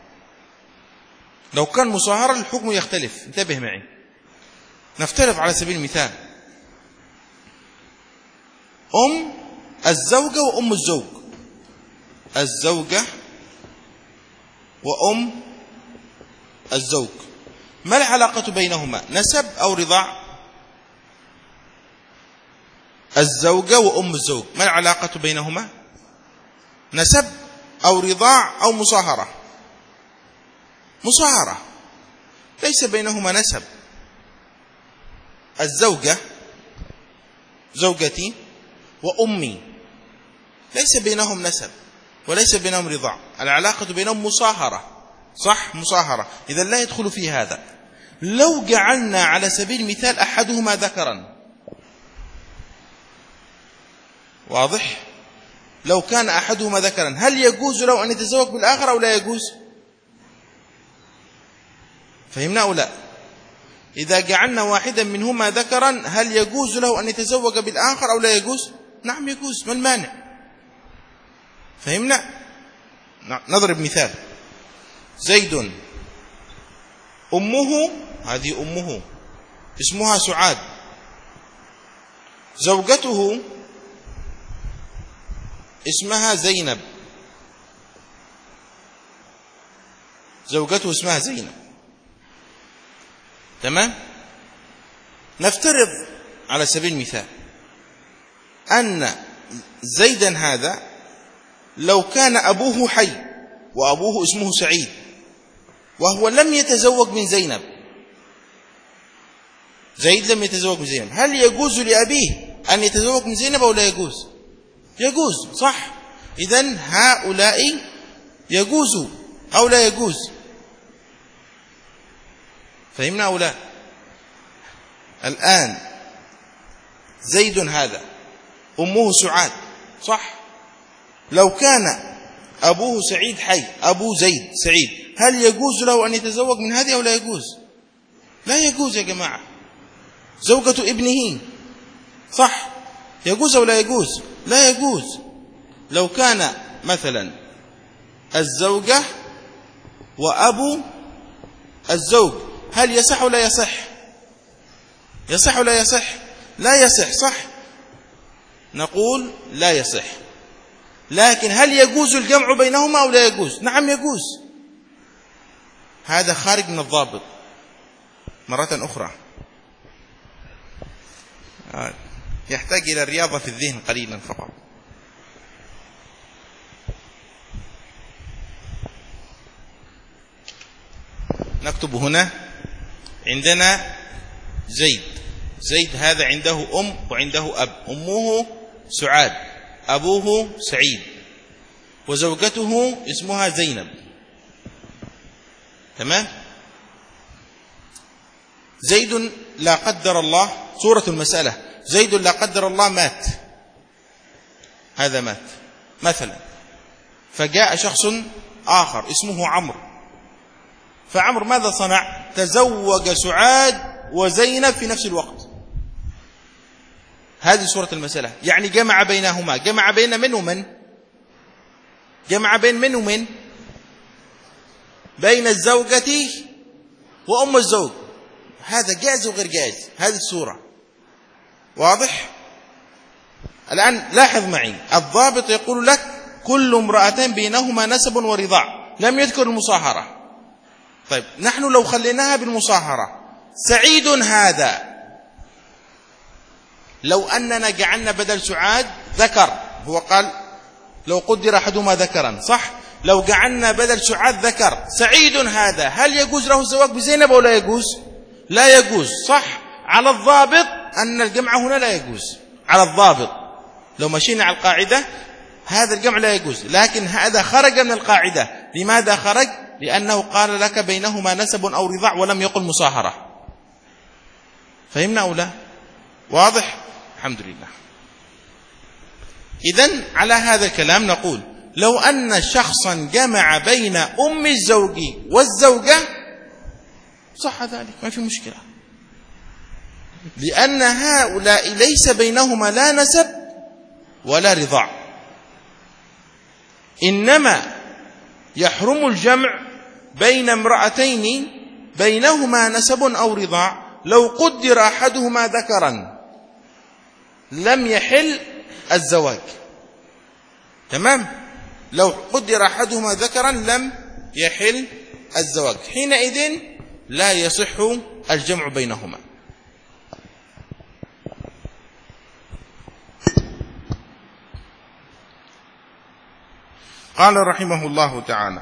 لو كان مصاهرة الحكم يختلف. انتبه معي، نفترض على سبيل المثال أم الزوجة وأم الزوج، الزوجة وأم الزوج، ما العلاقة بينهما؟ نسب أو رضاع؟ الزوجة وأم الزوج ما العلاقة بينهما؟ نسب أو رضاع أو مصاهرة؟ مصاهرة، ليس بينهما نسب. الزوجة زوجتي وأمي ليس بينهم نسب وليس بينهم رضاع، العلاقة بينهم مصاهرة، صح؟ مصاهرة، إذا لا يدخل في هذا. لو جعلنا على سبيل المثال أحدهما ذكرا، واضح؟ لو كان أحدهما ذكرا هل يجوز له أن يتزوج بالآخر أو لا يجوز؟ فهمنا أو لا؟ إذا جعلنا واحدا منهما ذكرا هل يجوز له أن يتزوج بالآخر أو لا يجوز؟ نعم يجوز، ما المانع؟ فهمنا؟ نضرب مثال. زيد أمه، هذه أمه اسمها سعاد، زوجته اسمها زينب، زوجته اسمها زينب، تمام؟ نفترض على سبيل المثال أن زيدا هذا لو كان أبوه حي وأبوه اسمه سعيد وهو لم يتزوج من زينب، زيد لم يتزوج من زينب، هل يجوز لأبيه أن يتزوج من زينب أو لا يجوز؟ يجوز، صح؟ إذن هؤلاء يجوز أو لا يجوز؟ فهمنا أو لا؟ الآن زيد هذا أمه سعاد، صح؟ لو كان أبوه سعيد حي، أبو زيد سعيد، هل يجوز له أن يتزوج من هذه أو لا يجوز؟ لا يجوز يا جماعة. زوجة ابنه، صح؟ يجوز أو لا يجوز؟ لا يجوز. لو كان مثلا الزوجة وأبو الزوج هل يصح ولا يصح؟ يصح ولا يصح؟ لا يصح، صح؟ نقول لا يصح. لكن هل يجوز الجمع بينهما أو لا يجوز؟ نعم يجوز. هذا خارج من الضابط. مرة أخرى يحتاج إلى الرياضة في الذهن قليلا فقط. نكتب هنا عندنا زيد، زيد هذا عنده أم وعنده أب، أمه سعاد، أبوه سعيد، وزوجته اسمها زينب، تمام؟ زيد لا قدر الله، صورة المسألة زيد لا قدر الله مات، هذا مات مثلا، فجاء شخص آخر اسمه عمرو، فعمرو ماذا صنع؟ تزوج سعاد وزينب في نفس الوقت. هذه صورة المسألة، يعني جمع بينهما، جمع بين من ومن؟ جمع بين من ومن؟ بين الزوجة وأم الزوج. هذا جائز وغير جائز، هذه الصورة، واضح؟ الآن لاحظ معي، الضابط يقول لك كل امرأتين بينهما نسب ورضاع، لم يذكر المصاهرة. طيب نحن لو خليناها بالمصاهرة، سعيد هذا لو أننا جعلنا بدل سعاد ذكر، هو قال لو قدر أحدهما ذكرا، صح؟ لو جعلنا بدل سعاد ذكر، سعيد هذا هل يجوز له الزواج بزينب أو لا يجوز؟ لا يجوز، صح؟ على الضابط أن الجمع هنا لا يجوز، على الضابط لو مشينا على القاعدة هذا الجمع لا يجوز، لكن هذا خرج من القاعدة. لماذا خرج؟ لأنه قال لك بينهما نسب أو رضاع ولم يقل مصاهرة. فهمنا أو لا؟ واضح؟ الحمد لله. إذن على هذا الكلام نقول لو أن شخصا جمع بين أم الزوج والزوجة صح ذلك، ما في مشكلة، لأن هؤلاء ليس بينهما لا نسب ولا رضاع، إنما يحرم الجمع بين امرأتين بينهما نسب أو رضاع لو قدر أحدهما ذكرا لم يحل الزواج. تمام؟ لو قدر أحدهما ذكرا لم يحل الزواج، حينئذ لا يصح الجمع بينهما. قال رحمه الله تعالى: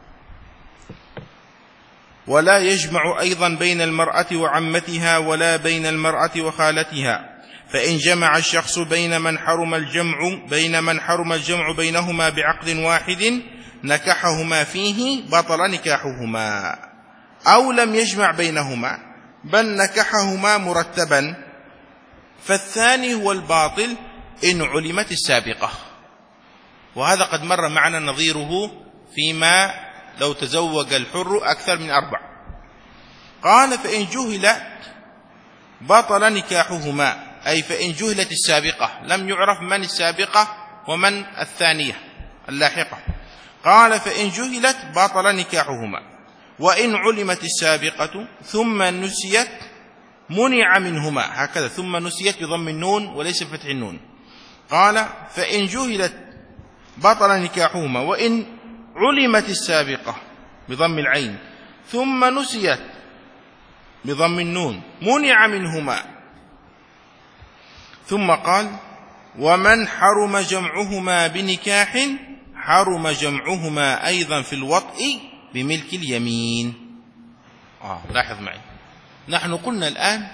ولا يجمع أيضا بين المرأة وعمتها ولا بين المرأة وخالتها، فإن جمع الشخص بين من حرم الجمع بين من حرم الجمع بينهما بعقد واحد نكحهما فيه بطل نكاحهما، أو لم يجمع بينهما بل نكحهما مرتبا، فالثاني هو الباطل إن علمت السابقة. وهذا قد مر معنا نظيره فيما لو تزوج الحر أكثر من أربع. قال: فإن جهلت بطل نكاحهما، أي فإن جهلت السابقة، لم يعرف من السابقة ومن الثانية اللاحقة. قال: فإن جهلت بطل نكاحهما، وإن علمت السابقة ثم نسيت منع منهما، هكذا ثم نسيت بضم النون وليس بفتح النون. قال: فإن جهلت بطل نكاحهما، وإن علمت السابقة بضم العين ثم نسيت بضم النون منع منهما. ثم قال: ومن حرم جمعهما بنكاح حرم جمعهما أيضا في الوطء بملك اليمين. آه لاحظ معي، نحن قلنا الآن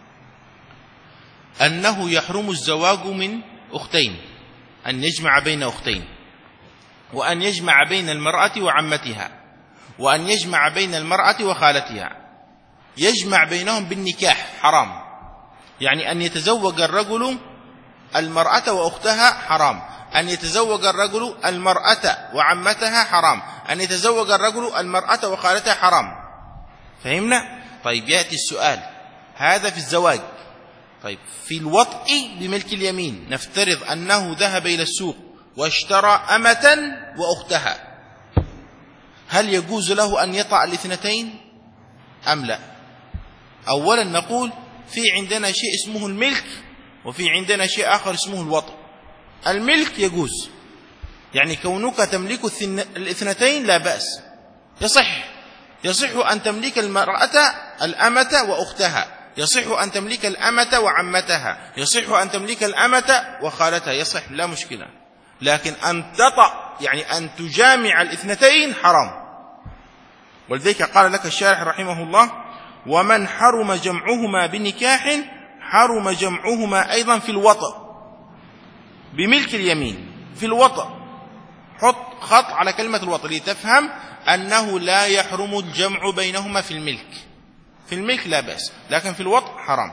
أنه يحرم الزواج من أختين، أن يجمع بين أختين، وأن يجمع بين المرأة وعمتها، وأن يجمع بين المرأة وخالتها. يجمع بينهم بالنكاح حرام، يعني أن يتزوج الرجل المرأة وأختها حرام، أن يتزوج الرجل المرأة وعمتها حرام، أن يتزوج الرجل المرأة وخالتها حرام. فهمنا؟ طيب يأتي السؤال، هذا في الزواج. طيب في الوطء بملك اليمين، نفترض أنه ذهب إلى السوق واشترى أمة وأختها، هل يجوز له أن يطأ الاثنتين أم لا؟ أولا نقول في عندنا شيء اسمه الملك، وفي عندنا شيء آخر اسمه الوطء. الملك يجوز، يعني كونك تملك الاثنتين لا بأس، يصح يصح أن تملك المرأة الأمة وأختها، يصح أن تملك الأمة وعمتها، يصح أن تملك الأمة وخالتها، يصح لا مشكلة. لكن أن تطأ يعني أن تجامع الاثنتين حرام. ولذلك قال لك الشارح رحمه الله: ومن حرم جمعهما بنكاح حرم جمعهما أيضا في الوطء بملك اليمين. في الوطء، حط خط على كلمة الوطء لتفهم أنه لا يحرم الجمع بينهما في الملك. في الملك لا بأس، لكن في الوطء حرام.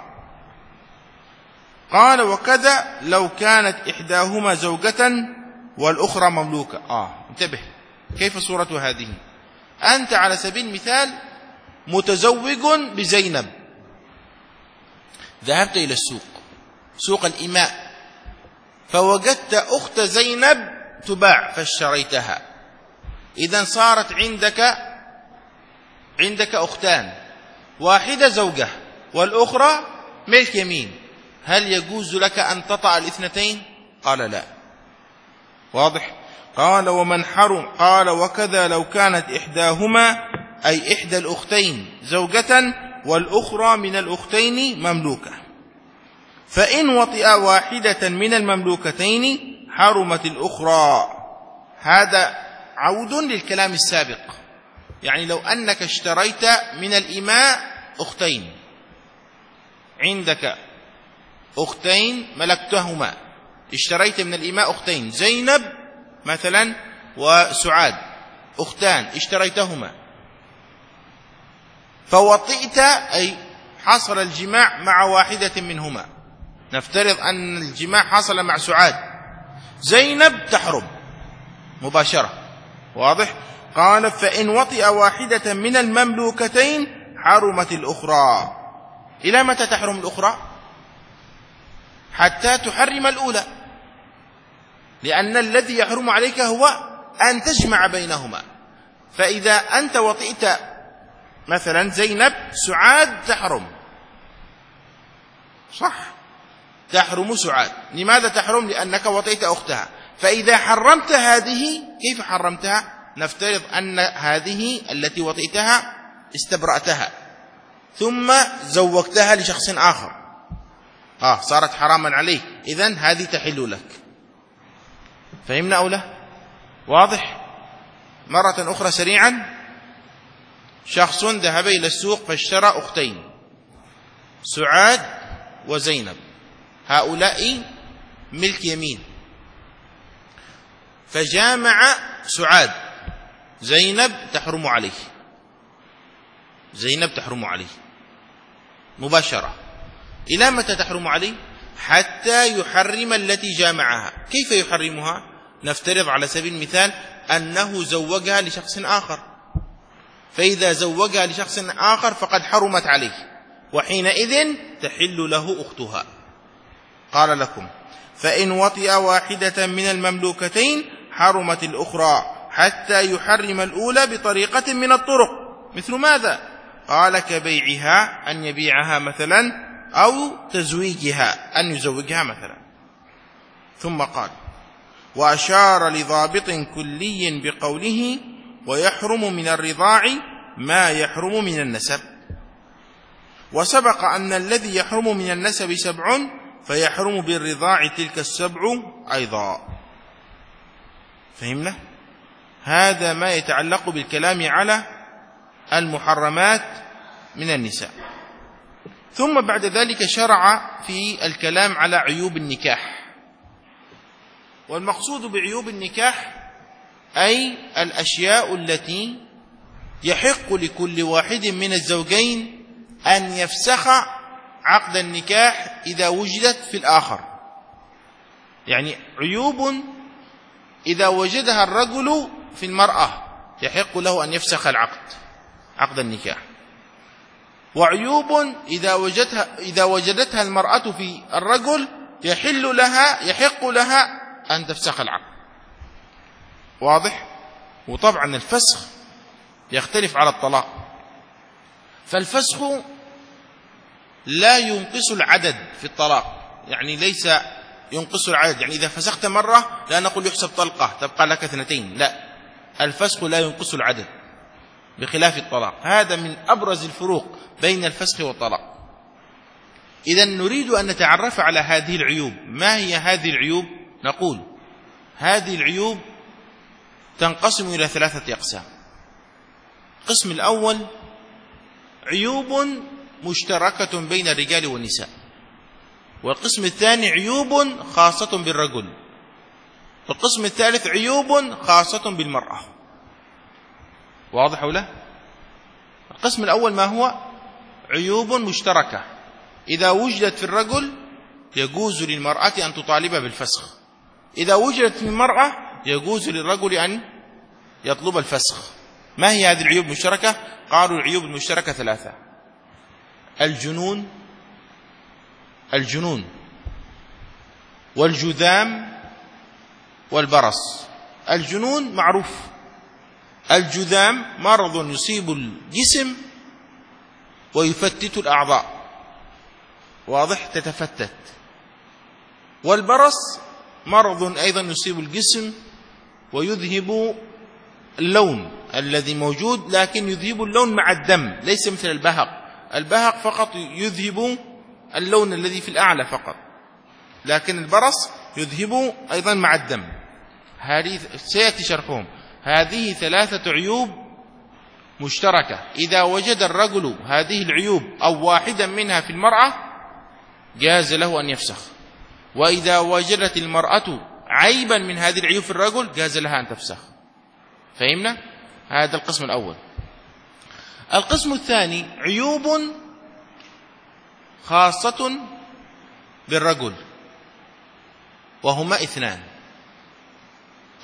قال: وكذا لو كانت إحداهما زوجة والأخرى مملوكة. آه انتبه، كيف صورة هذه؟ أنت على سبيل المثال متزوج بزينب، ذهبت إلى السوق، سوق الإماء، فوجدت أخت زينب تباع فاشتريتها. إذن صارت عندك عندك أختان، واحدة زوجة والأخرى ملك يمين، هل يجوز لك أن تطأ الاثنتين؟ قال لا. واضح؟ قال: ومن حرم قال: وكذا لو كانت إحداهما أي إحدى الأختين زوجة والأخرى من الأختين مملوكة، فإن وطئ واحدة من المملوكتين حرمت الأخرى. هذا عود للكلام السابق، يعني لو أنك اشتريت من الإماء أختين، عندك أختين ملكتهما، اشتريت من الإماء أختين، زينب مثلا وسعاد، أختان اشتريتهما، فوطئت أي حصل الجماع مع واحدة منهما. نفترض أن الجماع حصل مع سعاد، زينب تحرم مباشرة. واضح؟ قال فإن وطئ واحدة من المملوكتين حرمت الأخرى. إلى متى تحرم الأخرى؟ حتى تحرم الأولى، لأن الذي يحرم عليك هو أن تجمع بينهما. فإذا أنت وطئت مثلا زينب، سعاد تحرم، صح؟ تحرم سعاد. لماذا تحرم؟ لأنك وطئت أختها. فإذا حرمت هذه، كيف حرمتها؟ نفترض أن هذه التي وطئتها استبرأتها ثم زوجتها لشخص آخر، آه صارت حراما عليك، إذن هذه تحل لك. فهمنا أو لا؟ واضح؟ مرة أخرى سريعا. شخص ذهب إلى السوق فاشترى أختين، سعاد وزينب، هؤلاء ملك يمين، فجامع سعاد، زينب تحرم عليه، زينب تحرم عليه مباشرة. إلى متى تحرم عليه؟ حتى يحرم التي جامعها. كيف يحرمها؟ نفترض على سبيل المثال أنه زوجها لشخص آخر، فإذا زوجها لشخص آخر فقد حرمت عليه، وحينئذ تحل له أختها. قال لكم فإن وطئ واحدة من المملوكتين حرمت الأخرى حتى يحرم الأولى بطريقة من الطرق. مثل ماذا؟ قال كبيعها، أن يبيعها مثلا، أو تزويجها، أن يزوجها مثلا. ثم قال وأشار لضابط كلي بقوله ويحرم من الرضاع ما يحرم من النسب. وسبق أن الذي يحرم من النسب سبع، فيحرم بالرضاع تلك السبع أيضا. فهمنا؟ هذا ما يتعلق بالكلام على المحرمات من النساء. ثم بعد ذلك شرع في الكلام على عيوب النكاح. والمقصود بعيوب النكاح أي الأشياء التي يحق لكل واحد من الزوجين أن يفسخ عقد النكاح إذا وجدت في الآخر. يعني عيوب إذا وجدها الرجل في المرأة يحق له أن يفسخ العقد، عقد النكاح. وعيوب إذا وجدتها إذا وجدتها المرأة في الرجل يحل لها يحق لها أن تفسخ العقد. واضح؟ وطبعا الفسخ يختلف على الطلاق. فالفسخ لا ينقص العدد في الطلاق، يعني ليس ينقص العدد، يعني إذا فسخت مرة لا نقول يحسب طلقة تبقى لك اثنتين، لا، الفسخ لا ينقص العدد بخلاف الطلاق. هذا من أبرز الفروق بين الفسخ والطلاق. إذا نريد أن نتعرف على هذه العيوب. ما هي هذه العيوب؟ نقول هذه العيوب تنقسم إلى ثلاثة أقسام. القسم الأول عيوب مشتركة بين الرجال والنساء، والقسم الثاني عيوب خاصة بالرجل، والقسم الثالث عيوب خاصة بالمرأة. واضح أو لا؟ القسم الأول ما هو؟ عيوب مشتركة إذا وجدت في الرجل يجوز للمرأة أن تطالب بالفسخ، إذا وجدت في المرأة يجوز للرجل أن يطلب الفسخ. ما هي هذه العيوب المشتركة؟ قالوا العيوب المشتركة ثلاثة: الجنون الجنون والجذام والبرص. الجنون معروف، الجذام مرض يصيب الجسم ويفتت الأعضاء، واضح، تتفتت. والبرص مرض أيضا يصيب الجسم ويذهب اللون الذي موجود، لكن يذهب اللون مع الدم، ليس مثل البهق. البهق فقط يذهب اللون الذي في الأعلى فقط، لكن البرص يذهب أيضا مع الدم. هذه سيأتي شرحهم. هذه ثلاثة عيوب مشتركة، إذا وجد الرجل هذه العيوب أو واحدا منها في المرأة جاز له أن يفسخ، وإذا وجدت المرأة عيبا من هذه العيوب في الرجل جاز لها أن تفسخ. فهمنا؟ هذا القسم الأول. القسم الثاني عيوب خاصة بالرجل، وهما اثنان: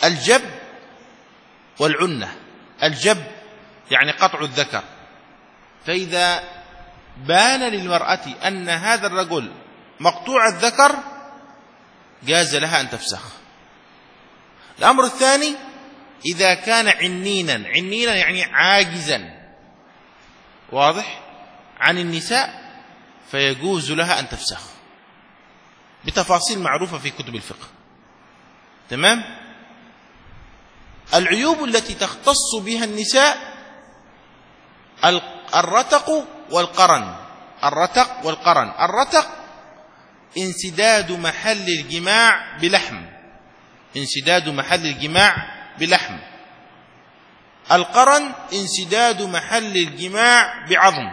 الجب والعنة. الجب يعني قطع الذكر، فإذا بان للمرأة أن هذا الرجل مقطوع الذكر جاز لها أن تفسخ. الأمر الثاني إذا كان عنينا، عنينا يعني عاجزا، واضح، عن النساء، فيجوز لها أن تفسخ بتفاصيل معروفة في كتب الفقه. تمام. العيوب التي تختص بها النساء الرتق والقرن. الرتق والقرن. الرتق انسداد محل الجماع بلحم، انسداد محل الجماع بلحم. القرن انسداد محل الجماع بعظم.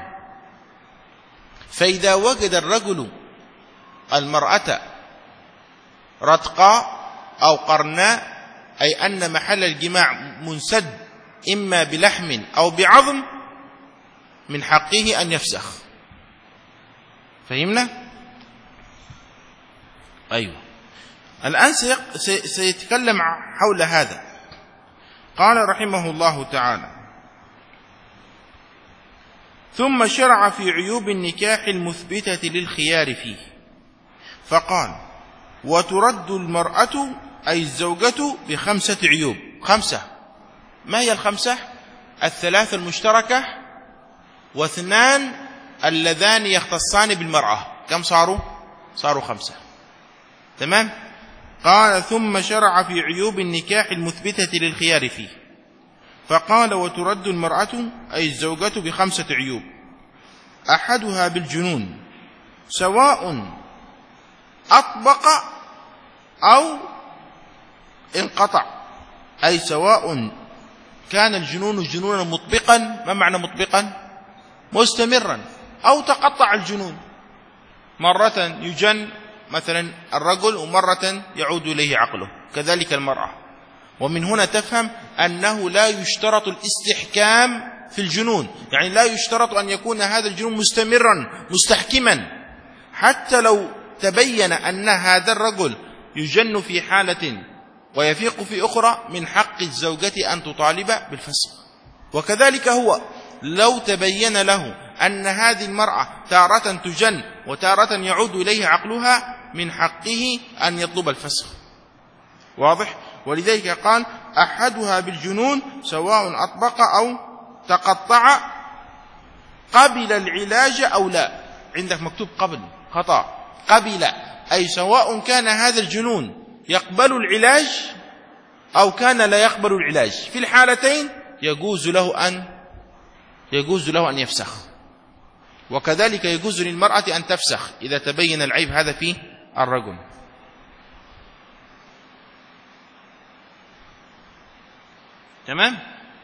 فإذا وجد الرجل المرأة رتقاء أو قرناء، أي أن محل الجماع منسد إما بلحم أو بعظم، من حقه أن يفسخ. فهمنا؟ أيوة. الآن سيتكلم حول هذا. قال رحمه الله تعالى: ثم شرع في عيوب النكاح المثبتة للخيار فيه، فقال: وترد المرأة أي الزوجة بخمسة عيوب. خمسة. ما هي الخمسة؟ الثلاث المشتركة، واثنان اللذان يختصان بالمرأة. كم صاروا؟ صاروا خمسة. تمام. قال: ثم شرع في عيوب النكاح المثبتة للخيار فيه، فقال: وترد المرأة أي الزوجة بخمسة عيوب: أحدها بالجنون، سواء أطبق أو انقطع، أي سواء كان الجنون جنونا مطبقا. ما معنى مطبقا؟ مستمرا، أو تقطع الجنون، مرة يجن مثلا الرجل ومرة يعود إليه عقله، كذلك المرأة. ومن هنا تفهم أنه لا يشترط الاستحكام في الجنون، يعني لا يشترط أن يكون هذا الجنون مستمرا مستحكما. حتى لو تبين أن هذا الرجل يجن في حالة ويفيق في أخرى، من حق الزوجة أن تطالب بالفسخ. وكذلك هو لو تبين له أن هذه المرأة تارة تجن وتارة يعود إليه عقلها، من حقه أن يطلب الفسخ. واضح؟ ولذلك قال: أحدها بالجنون، سواء أطبق أو تقطع، قبل العلاج أو لا. عندك مكتوب قبل، خطأ. قبل أي سواء كان هذا الجنون يقبل العلاج أو كان لا يقبل العلاج، في الحالتين يجوز له أن يجوز له أن يفسخ. وكذلك يجوز للمرأة أن تفسخ إذا تبين العيب هذا في الرجل. تمام.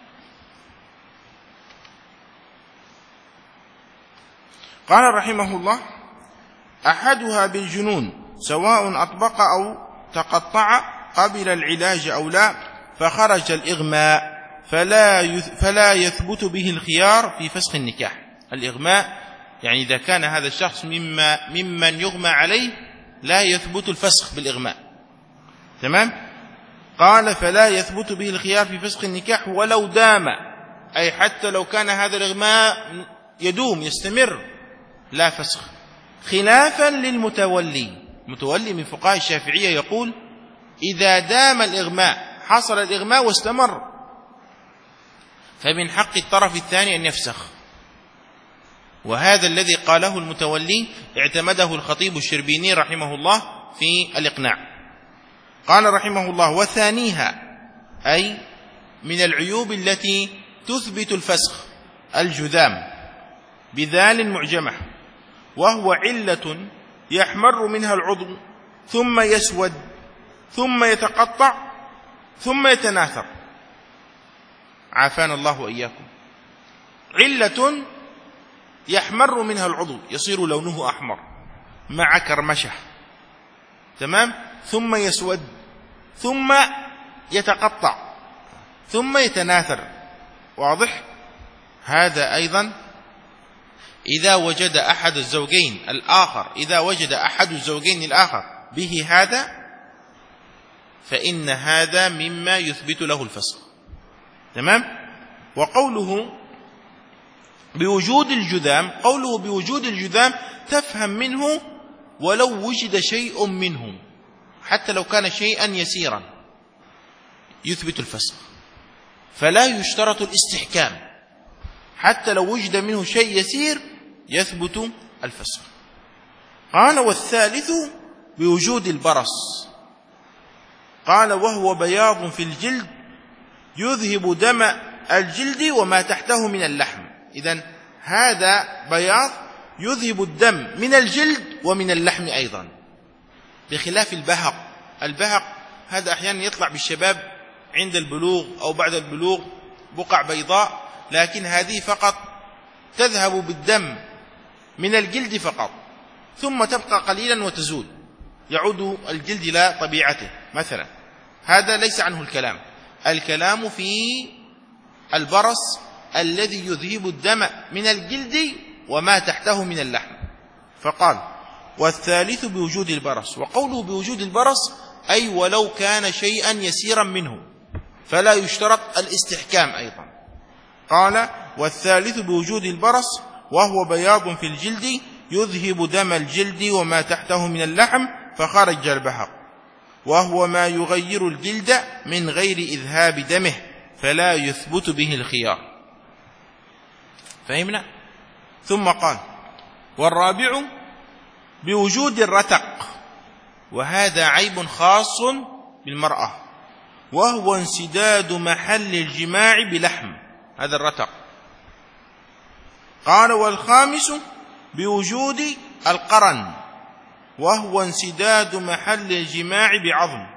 قال رحمه الله: أحدها بالجنون، سواء أطبق أو تقطع، قبل العلاج أو لا، فخرج الإغماء، فلا فلا يثبت به الخيار في فسخ النكاح. الإغماء يعني إذا كان هذا الشخص مما ممن يغمى عليه، لا يثبت الفسخ بالإغماء. تمام. قال: فلا يثبت به الخيار في فسخ النكاح ولو دام، أي حتى لو كان هذا الإغماء يدوم يستمر، لا فسخ. خلافا للمتولي. متولي من فقهاء الشافعية يقول: إذا دام الإغماء، حصل الإغماء واستمر، فمن حق الطرف الثاني أن يفسخ. وهذا الذي قاله المتولي اعتمده الخطيب الشربيني رحمه الله في الإقناع. قال رحمه الله: وثانيها، أي من العيوب التي تثبت الفسخ، الجذام بذال معجمة، وهو علة يحمر منها العضو ثم يسود ثم يتقطع ثم يتناثر. عافانا الله وإياكم. علة يحمر منها العضو، يصير لونه أحمر مع كرمشة. تمام. ثم يسود ثم يتقطع ثم يتناثر. واضح؟ هذا أيضا إذا وجد أحد الزوجين الآخر إذا وجد أحد الزوجين الآخر به هذا، فإن هذا مما يثبت له الفسخ. تمام. وقوله بوجود الجذام، قوله بوجود الجذام تفهم منه ولو وجد شيء منه، حتى لو كان شيئا يسيرا يثبت الفسخ، فلا يشترط الاستحكام، حتى لو وجد منه شيء يسير يثبت الفسخ. قال والثالث بوجود البرص، قال وهو بياض في الجلد يذهب دم الجلد وما تحته من اللحم. إذن هذا بياض يذهب الدم من الجلد ومن اللحم أيضا، بخلاف البهق. البهق هذا أحيانا يطلع بالشباب عند البلوغ أو بعد البلوغ بقع بيضاء، لكن هذه فقط تذهب بالدم من الجلد فقط، ثم تبقى قليلا وتزول، يعود الجلد إلى طبيعته مثلا. هذا ليس عنه الكلام. الكلام في البرص الذي يذهب الدم من الجلد وما تحته من اللحم. فقال والثالث بوجود البرص، وقوله بوجود البرص أي ولو كان شيئا يسيرا منه، فلا يشترط الاستحكام أيضا. قال والثالث بوجود البرص وهو بياض في الجلد يذهب دم الجلد وما تحته من اللحم فخرج البهق، وهو ما يغير الجلد من غير إذهاب دمه، فلا يثبت به الخيار. فهمنا؟ ثم قال والرابع بوجود الرتق، وهذا عيب خاص بالمرأة، وهو انسداد محل الجماع بلحم، هذا الرتق. قال والخامس بوجود القرن، وهو انسداد محل الجماع بعظم.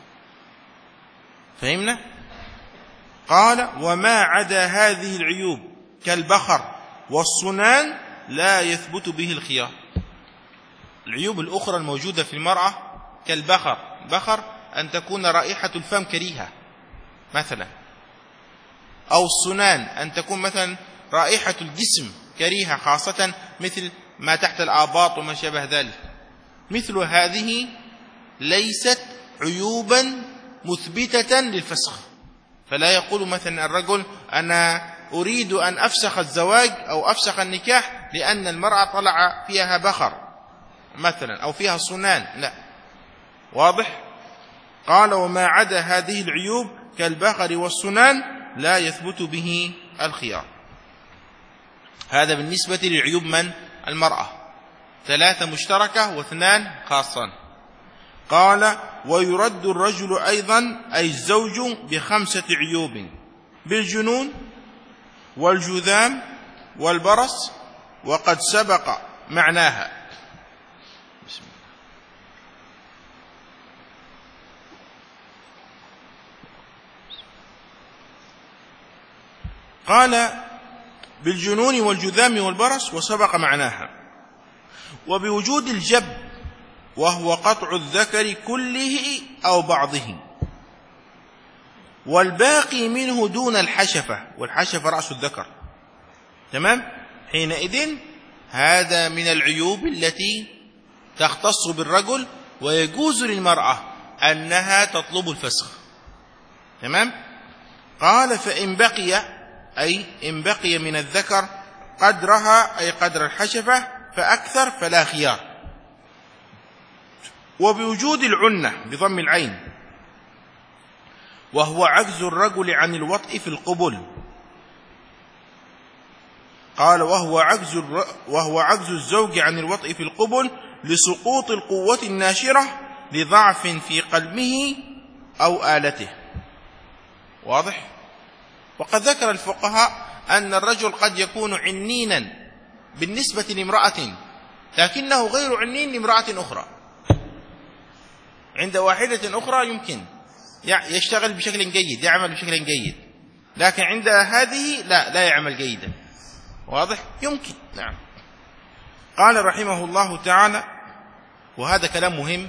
فهمنا؟ قال وما عدا هذه العيوب كالبخر والصنان لا يثبت به الخيار. العيوب الأخرى الموجودة في المرأة كالبخر، بخر أن تكون رائحة الفم كريهة مثلا، أو الصنان أن تكون مثلا رائحة الجسم كريهة، خاصة مثل ما تحت الآباط وما شابه ذلك. مثل هذه ليست عيوبا مثبتة للفسخ، فلا يقول مثلا الرجل أنا أريد أن أفسخ الزواج أو أفسخ النكاح لأن المرأة طلع فيها بخر مثلا أو فيها صنان، لا. واضح؟ قال وما عدا هذه العيوب كالبخر والصنان لا يثبت به الخيار. هذا بالنسبة لعيوب من؟ المرأة، ثلاثة مشتركة واثنان خاصة. قال ويرد الرجل أيضا أي الزوج بخمسة عيوب: بالجنون والجذام والبرص، وقد سبق معناها. بسم الله. قال بالجنون والجذام والبرص وسبق معناها. وبوجود الجب، وهو قطع الذكر كله أو بعضه، والباقي منه دون الحشفة، والحشفة رأس الذكر. تمام؟ حينئذ هذا من العيوب التي تختص بالرجل، ويجوز للمرأة أنها تطلب الفسخ. تمام؟ قال فإن بقي، أي إن بقي من الذكر قدرها أي قدر الحشفة فأكثر فلا خيار. وبوجود العنة بضم العين، وهو عجز الرجل عن الوطء في القبل. قال وهو عجز الر... وهو عجز الزوج عن الوطء في القبل لسقوط القوة الناشرة لضعف في قلبه أو آلته. واضح؟ وقد ذكر الفقهاء أن الرجل قد يكون عنينا بالنسبة لامرأة، لكنه غير عنين لامرأة أخرى. عند واحدة أخرى يمكن يشتغل بشكل جيد، يعمل بشكل جيد، لكن عند هذه لا لا يعمل جيدا. واضح؟ يمكن. نعم. قال رحمه الله تعالى، وهذا كلام مهم،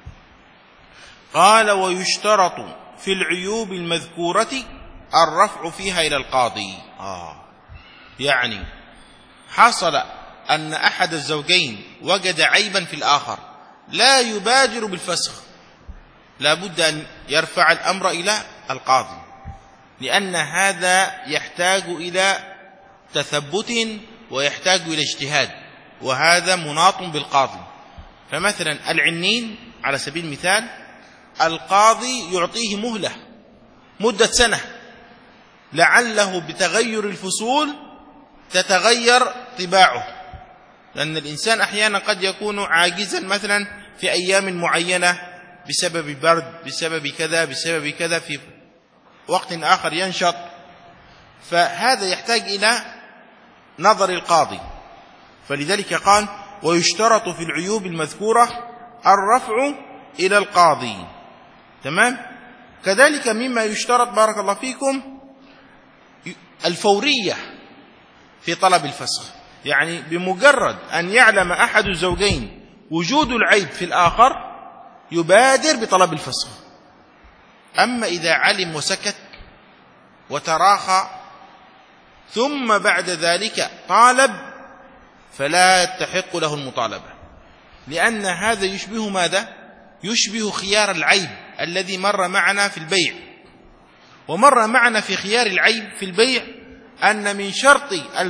قال ويشترط في العيوب المذكورة الرفع فيها إلى القاضي. آه. يعني حصل أن أحد الزوجين وجد عيبا في الآخر، لا يبادر بالفسخ، لا بد أن يرفع الأمر إلى القاضي، لأن هذا يحتاج إلى تثبت ويحتاج إلى اجتهاد، وهذا مناط بالقاضي. فمثلا العنين على سبيل المثال القاضي يعطيه مهلة مدة سنة، لعله بتغير الفصول تتغير طباعه، لأن الإنسان أحيانا قد يكون عاجزا مثلا في أيام معينة بسبب برد، بسبب كذا، بسبب كذا، في وقت آخر ينشط، فهذا يحتاج إلى نظر القاضي. فلذلك قال ويشترط في العيوب المذكورة الرفع إلى القاضي. تمام. كذلك مما يشترط بارك الله فيكم الفورية في طلب الفسخ، يعني بمجرد أن يعلم أحد الزوجين وجود العيب في الآخر يبادر بطلب الفسخ. أما إذا علم وسكت وتراخى ثم بعد ذلك طالب فلا تحق له المطالبة، لأن هذا يشبه ماذا؟ يشبه خيار العيب الذي مر معنا في البيع. ومر معنا في خيار العيب في البيع أن من شرط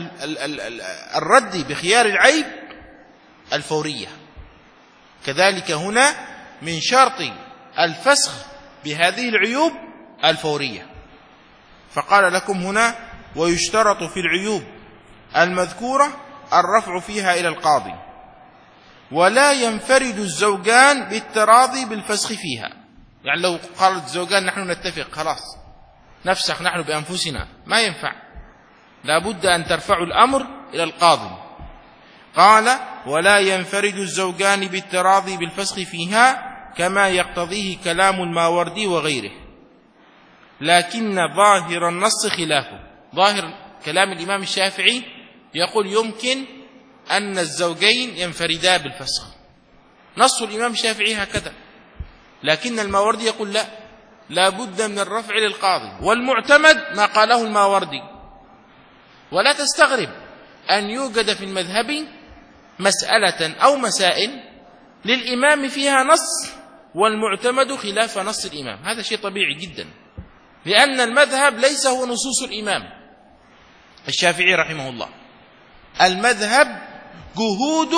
الرد بخيار العيب الفورية، كذلك هنا من شرط الفسخ بهذه العيوب الفورية. فقال لكم هنا ويشترط في العيوب المذكورة الرفع فيها إلى القاضي، ولا ينفرد الزوجان بالتراضي بالفسخ فيها. يعني لو قالت الزوجان نحن نتفق خلاص نفسخ نحن بأنفسنا، ما ينفع، لا بد أن ترفعوا الأمر إلى القاضي. قال ولا ينفرد الزوجان بالتراضي بالفسخ فيها كما يقتضيه كلام الماوردي وغيره، لكن ظاهر النص خلافه. ظاهر كلام الإمام الشافعي يقول يمكن أن الزوجين ينفردا بالفسخ، نص الإمام الشافعي هكذا، لكن الماوردي يقول لا، لا بد من الرفع للقاضي، والمعتمد ما قاله الماوردي. ولا تستغرب أن يوجد في المذهب مسألة أو مسائل للإمام فيها نص والمعتمد خلاف نص الإمام، هذا شيء طبيعي جدا، لأن المذهب ليس هو نصوص الإمام الشافعي رحمه الله. المذهب جهود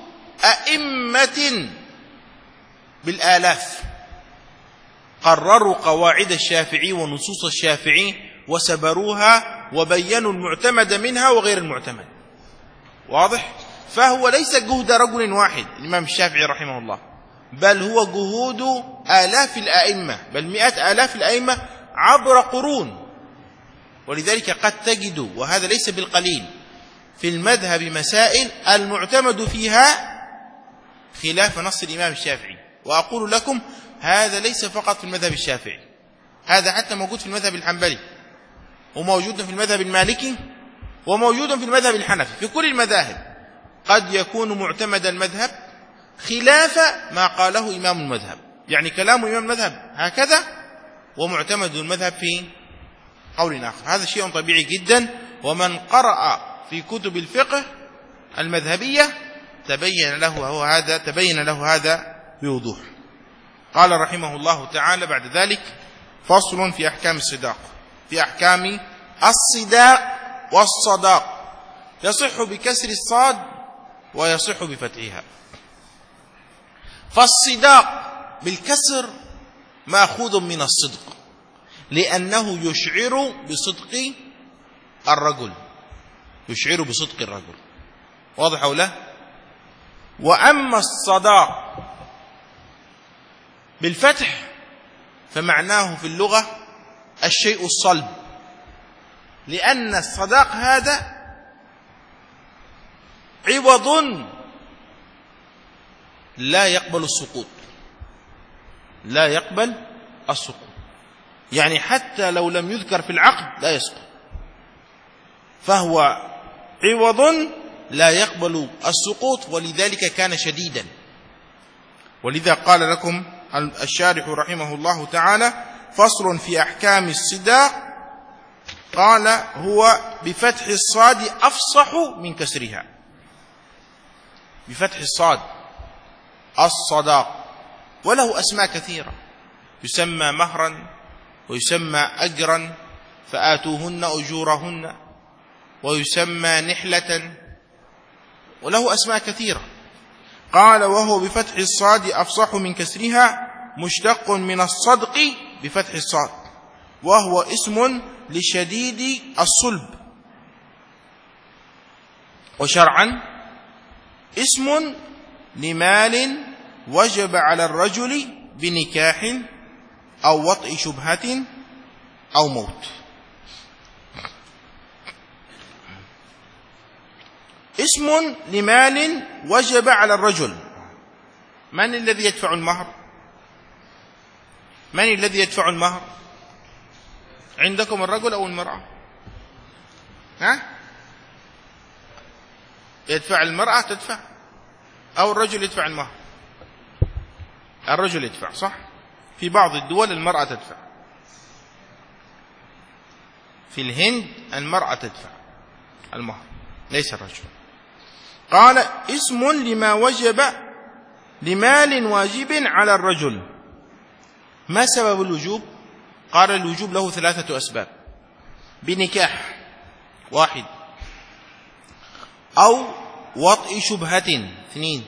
أئمة بالآلاف قرروا قواعد الشافعي ونصوص الشافعي وسبروها وبينوا المعتمد منها وغير المعتمد. واضح؟ فهو ليس جهد رجل واحد الإمام الشافعي رحمه الله، بل هو جهود آلاف الأئمة، بل مئات آلاف الأئمة عبر قرون. ولذلك قد تجد، وهذا ليس بالقليل، في المذهب مسائل المعتمد فيها خلاف نص الإمام الشافعي. وأقول لكم هذا ليس فقط في المذهب الشافعي، هذا حتى موجود في المذهب الحنبلي، وموجود في المذهب المالكي، وموجود في المذهب الحنفي. في كل المذاهب قد يكون معتمد المذهب خلاف ما قاله إمام المذهب، يعني كلام إمام المذهب هكذا ومعتمد المذهب في قول آخر. هذا شيء طبيعي جدا، ومن قرأ في كتب الفقه المذهبية تبين له هو هذا تبين له هذا بوضوح. قال رحمه الله تعالى بعد ذلك فصل في أحكام الصداق. في أحكام الصداق والصداق يصح بكسر الصاد ويصح بفتحها. فالصداق بالكسر مأخوذ من الصدق، لأنه يشعر بصدق الرجل، يشعر بصدق الرجل. واضح أو لا؟ وأما الصداق بالفتح فمعناه في اللغة الشيء الصلب، لأن الصداق هذا عوض لا يقبل السقوط، لا يقبل السقوط، يعني حتى لو لم يذكر في العقد لا يسقط، فهو عوض لا يقبل السقوط، ولذلك كان شديدا. ولذا قال لكم الشارح رحمه الله تعالى فصل في أحكام الصداق، قال هو بفتح الصاد أفصح من كسرها. بفتح الصاد الصداق، وله أسماء كثيرة، يسمى مهرا ويسمى أجرا فآتوهن أجورهن، ويسمى نحلة، وله أسماء كثيرة. قال وهو بفتح الصاد أفصح من كسرها، مشتق من الصدق بفتح الصاد، وهو اسم لشديد الصلب. وشرعا اسم لمال وجب على الرجل بنكاح أو وطئ شبهة أو موت. اسم لمال وجب على الرجل. من الذي يدفع المهر؟ من الذي يدفع المهر عندكم، الرجل أو المرأة؟ ها؟ يدفع المرأة تدفع أو الرجل يدفع المهر؟ الرجل يدفع، صح؟ في بعض الدول المرأة تدفع. في الهند المرأة تدفع المهر ليس الرجل. قال اسم لما وجب لمال واجب على الرجل. ما سبب الوجوب؟ قال الوجوب له ثلاثة أسباب: بنكاح واحد، أو وطئ شبهة اثنين،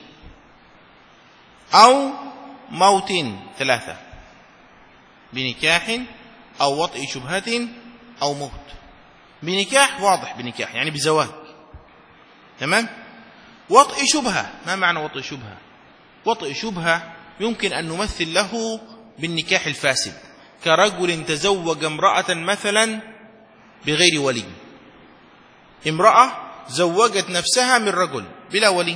أو موت ثلاثة. بنكاح أو وطئ شبهة أو موت. بنكاح واضح، بنكاح يعني بزواج، تمام. وطئ شبهة، ما معنى وطئ شبهة؟ وطئ شبهة يمكن أن نمثل له بالنكاح الفاسد، كرجل تزوج امرأة مثلا بغير ولي. امرأة زوجت نفسها من رجل بلا ولي،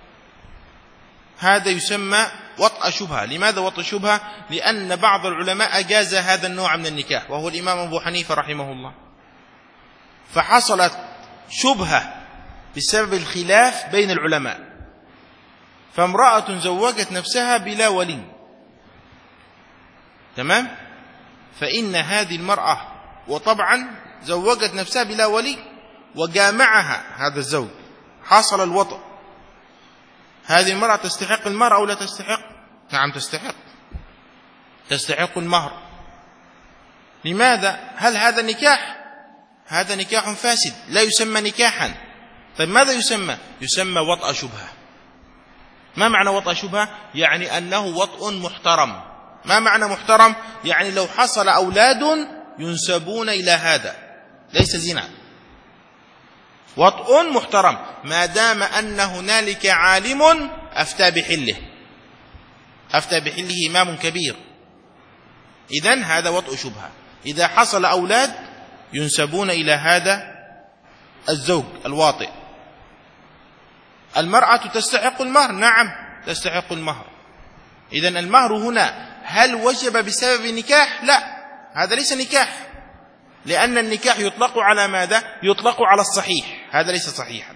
هذا يسمى وطئ شبهة. لماذا وطئ شبهة؟ لأن بعض العلماء أجاز هذا النوع من النكاح، وهو الإمام أبو حنيفة رحمه الله. فحصلت شبهة بسبب الخلاف بين العلماء، فامرأة زوجت نفسها بلا ولي، تمام. فإن هذه المرأة، وطبعا زوجت نفسها بلا ولي وجامعها هذا الزوج، حصل الوطئ، هذه المرأة تستحق المهر أو لا تستحق؟ نعم تستحق، تستحق المهر. لماذا؟ هل هذا نكاح؟ هذا نكاح فاسد لا يسمى نكاحا. طيب ماذا يسمى؟ يسمى وطأ شبهة. ما معنى وطأ شبهة؟ يعني أنه وطء محترم. ما معنى محترم؟ يعني لو حصل أولاد ينسبون إلى هذا، ليس زنا. وطء محترم ما دام أن هنالك عالم أفتى بحله، أفتى بحله إمام كبير، إذن هذا وطء شبهة. إذا حصل أولاد ينسبون إلى هذا الزوج الواطئ. المرأة تستحق المهر، نعم تستحق المهر. إذن المهر هنا هل وجب بسبب نكاح؟ لا، هذا ليس نكاح، لأن النكاح يطلق على ماذا؟ يطلق على الصحيح، هذا ليس صحيحا.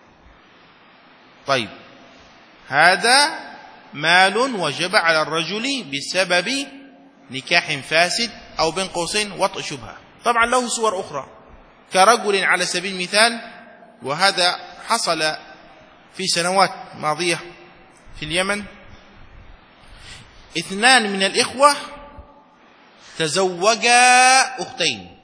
طيب هذا مال وجب على الرجل بسبب نكاح فاسد أو بين قوسين وطئ شبهة. طبعا له صور أخرى، كرجل على سبيل المثال، وهذا حصل في سنوات ماضية في اليمن، اثنان من الإخوة تزوجا أختين،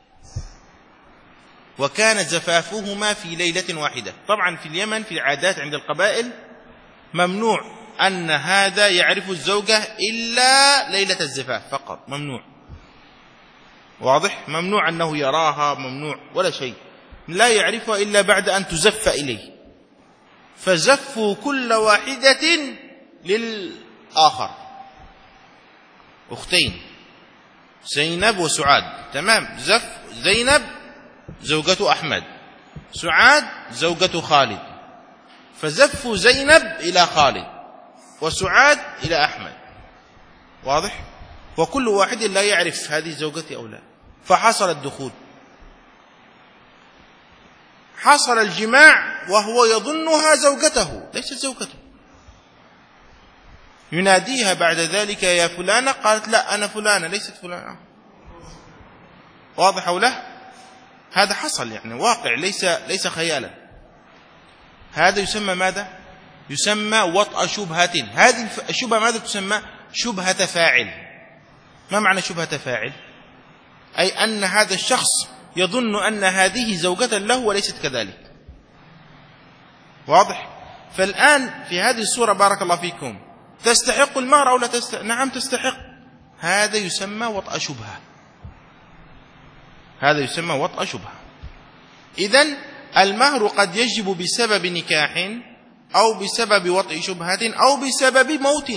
وكان زفافهما في ليلة واحدة. طبعا في اليمن في العادات عند القبائل ممنوع أن هذا يعرف الزوجة إلا ليلة الزفاف فقط، ممنوع، واضح؟ ممنوع أنه يراها، ممنوع ولا شيء، لا يعرفها إلا بعد أن تزف إليه. فزفوا كل واحدة للآخر، أختين زينب وسعاد، تمام. زف زينب زوجة أحمد، سعاد زوجة خالد، فزفوا زينب إلى خالد وسعاد إلى أحمد، واضح؟ وكل واحد لا يعرف هذه زوجتي أو لا. فحصل الدخول، حصل الجماع وهو يظنها زوجته، ليست زوجته. يناديها بعد ذلك يا فلانة، قالت لا أنا فلانة ليست فلانة. واضح أو لا؟ هذا حصل يعني واقع، ليس ليس خيالا. هذا يسمى ماذا؟ يسمى وطأ شبهة. هذه الشبهة ماذا تسمى؟ شبهة فاعل. ما معنى شبهة فاعل؟ أي أن هذا الشخص يظن أن هذه زوجة له وليست كذلك. واضح؟ فالآن في هذه الصورة بارك الله فيكم تستحق المهر أو لا تستحق؟ نعم تستحق. هذا يسمى وطأ شبهة، هذا يسمى وطأ شبهة. إذن المهر قد يجب بسبب نكاح أو بسبب وطئ شبهة أو بسبب موت.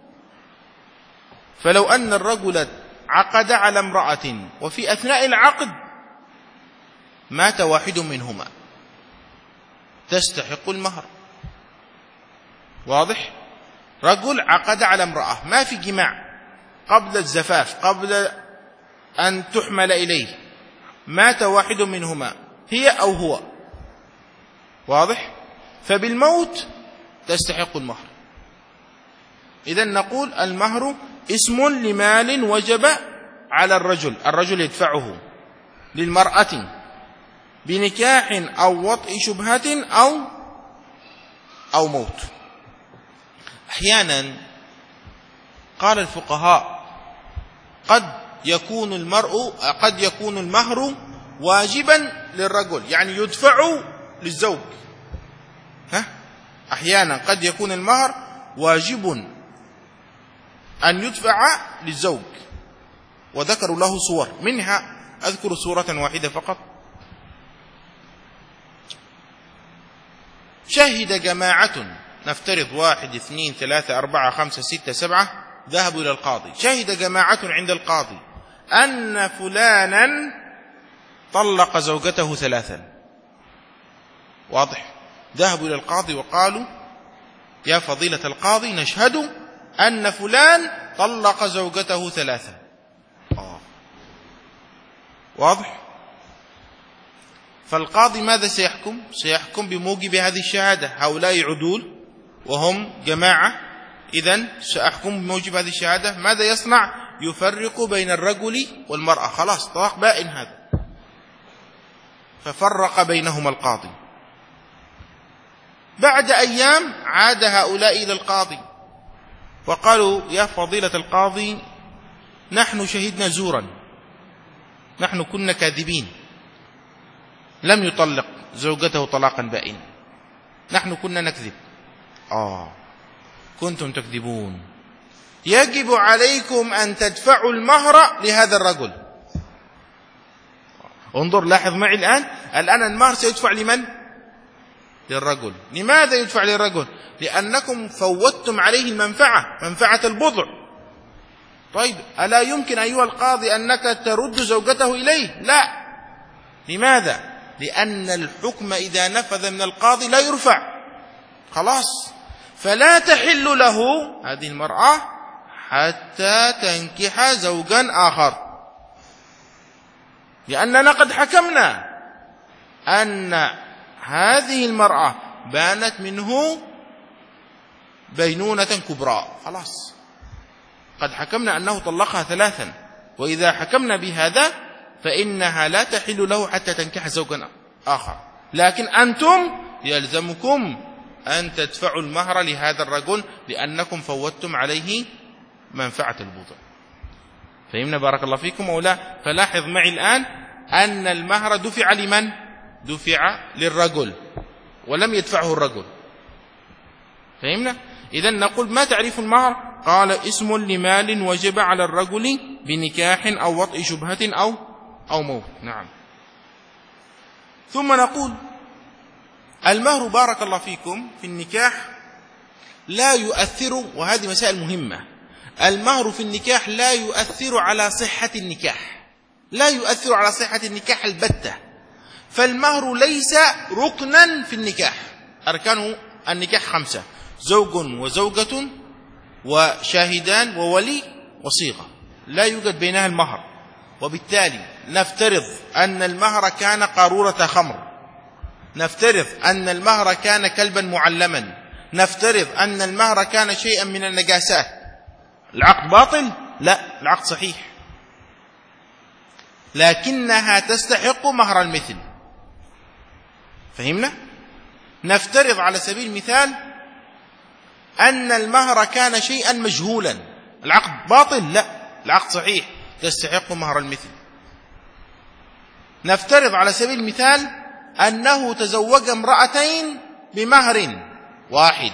فلو أن الرجل عقد على امرأة وفي أثناء العقد مات واحد منهما تستحق المهر. واضح؟ رجل عقد على امرأة، ما في جماع قبل الزفاف، قبل أن تحمل إليه، مات واحد منهما هي أو هو. واضح؟ فبالموت تستحق المهر. إذن نقول المهر اسم لمال وجب على الرجل، الرجل يدفعه للمرأة بنكاح أو وطئ شبهة أو أو موت. أحيانا قال الفقهاء قد يكون المرء قد يكون المهر واجبا للرجل، يعني يدفع للزوج. ها؟ أحيانا قد يكون المهر واجب أن يدفع للزوج، وذكروا له صور، منها أذكر صورة واحدة فقط. شهد جماعة، نفترض واحد اثنين ثلاثة أربعة خمسة ستة سبعة، ذهبوا إلى القاضي. شهد جماعة عند القاضي أن فلانا طلق زوجته ثلاثا. واضح؟ ذهبوا إلى القاضي وقالوا يا فضيلة القاضي نشهد أن فلان طلق زوجته ثلاثا. آه. واضح؟ فالقاضي ماذا سيحكم؟ سيحكم بموجب هذه الشهادة، هؤلاء عدول وهم جماعة، إذن سأحكم بموجب هذه الشهادة. ماذا يصنع؟ يفرق بين الرجل والمرأة، خلاص طلاق بائن هذا. ففرق بينهما القاضي. بعد أيام عاد هؤلاء إلى القاضي وقالوا يا فضيلة القاضي نحن شهدنا زورا، نحن كنا كاذبين، لم يطلق زوجته طلاقا بائنا، نحن كنا نكذب. آه كنتم تكذبون، يجب عليكم أن تدفعوا المهر لهذا الرجل. انظر لاحظ معي الآن، الآن المهر سيدفع لمن؟ للرجل. لماذا يدفع للرجل؟ لأنكم فوتتم عليه المنفعة، منفعة البضع. طيب ألا يمكن أيها القاضي أنك ترد زوجته إليه؟ لا. لماذا؟ لأن الحكم إذا نفذ من القاضي لا يرفع، خلاص. فلا تحل له هذه المرأة حتى تنكح زوجا آخر، لأننا قد حكمنا أن هذه المرأة بانت منه بينونة كبرى، خلاص قد حكمنا أنه طلقها ثلاثا، وإذا حكمنا بهذا فإنها لا تحل له حتى تنكح زوجا آخر. لكن أنتم يلزمكم أن تدفعوا المهر لهذا الرجل لأنكم فوتتم عليه منفعة البضع. فهمنا بارك الله فيكم أو لا؟ فلاحظ معي الآن أن المهر دفع لمن؟ دفع للرجل ولم يدفعه الرجل. فهمنا؟ إذن نقول ما تعريف المهر؟ قال اسم لمال وجب على الرجل بنكاح أو وطئ شبهة أو أو موت. نعم. ثم نقول المهر بارك الله فيكم في النكاح لا يؤثر، وهذه مسائل مهمة، المهر في النكاح لا يؤثر على صحة النكاح، لا يؤثر على صحة النكاح البتة. فالمهر ليس ركنا في النكاح، أركان النكاح خمسة: زوج وزوجة وشاهدان وولي وصيغة، لا يوجد بينها المهر. وبالتالي نفترض أن المهر كان قارورة خمر، نفترض أن المهر كان كلبا معلما، نفترض أن المهر كان شيئا من النجاسات، العقد باطل؟ لا، العقد صحيح، لكنها تستحق مهر المثل. فهمنا؟ نفترض على سبيل المثال أن المهر كان شيئا مجهولا، العقد باطل؟ لا، العقد صحيح، تستحق مهر المثل. نفترض على سبيل المثال أنه تزوج امرأتين بمهر واحد،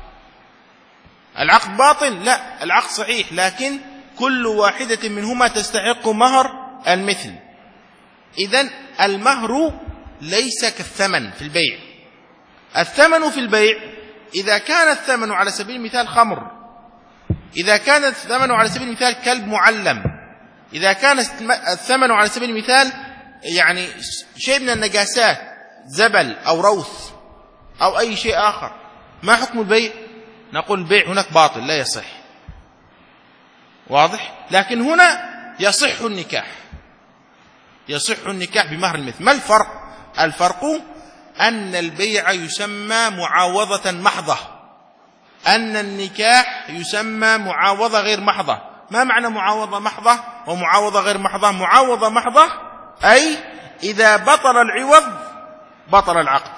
العقد باطل؟ لا، العقد صحيح، لكن كل واحدة منهما تستحق مهر المثل. إذن المهر ليس كالثمن في البيع. الثمن في البيع إذا كان الثمن على سبيل المثال خمر، إذا كان الثمن على سبيل المثال كلب معلم، إذا كان الثمن على سبيل المثال يعني شيء من النجاسات، زبل أو روث أو أي شيء آخر، ما حكم البيع؟ نقول البيع هناك باطل لا يصح. واضح؟ لكن هنا يصح النكاح، يصح النكاح بمهر المثل. ما الفرق؟ الفرق أن البيع يسمى معاوضة محضة، أن النكاح يسمى معاوضة غير محضة. ما معنى معاوضة محضة ومعاوضة غير محضة؟ معاوضة محضة أي إذا بطل العوض بطل العقد.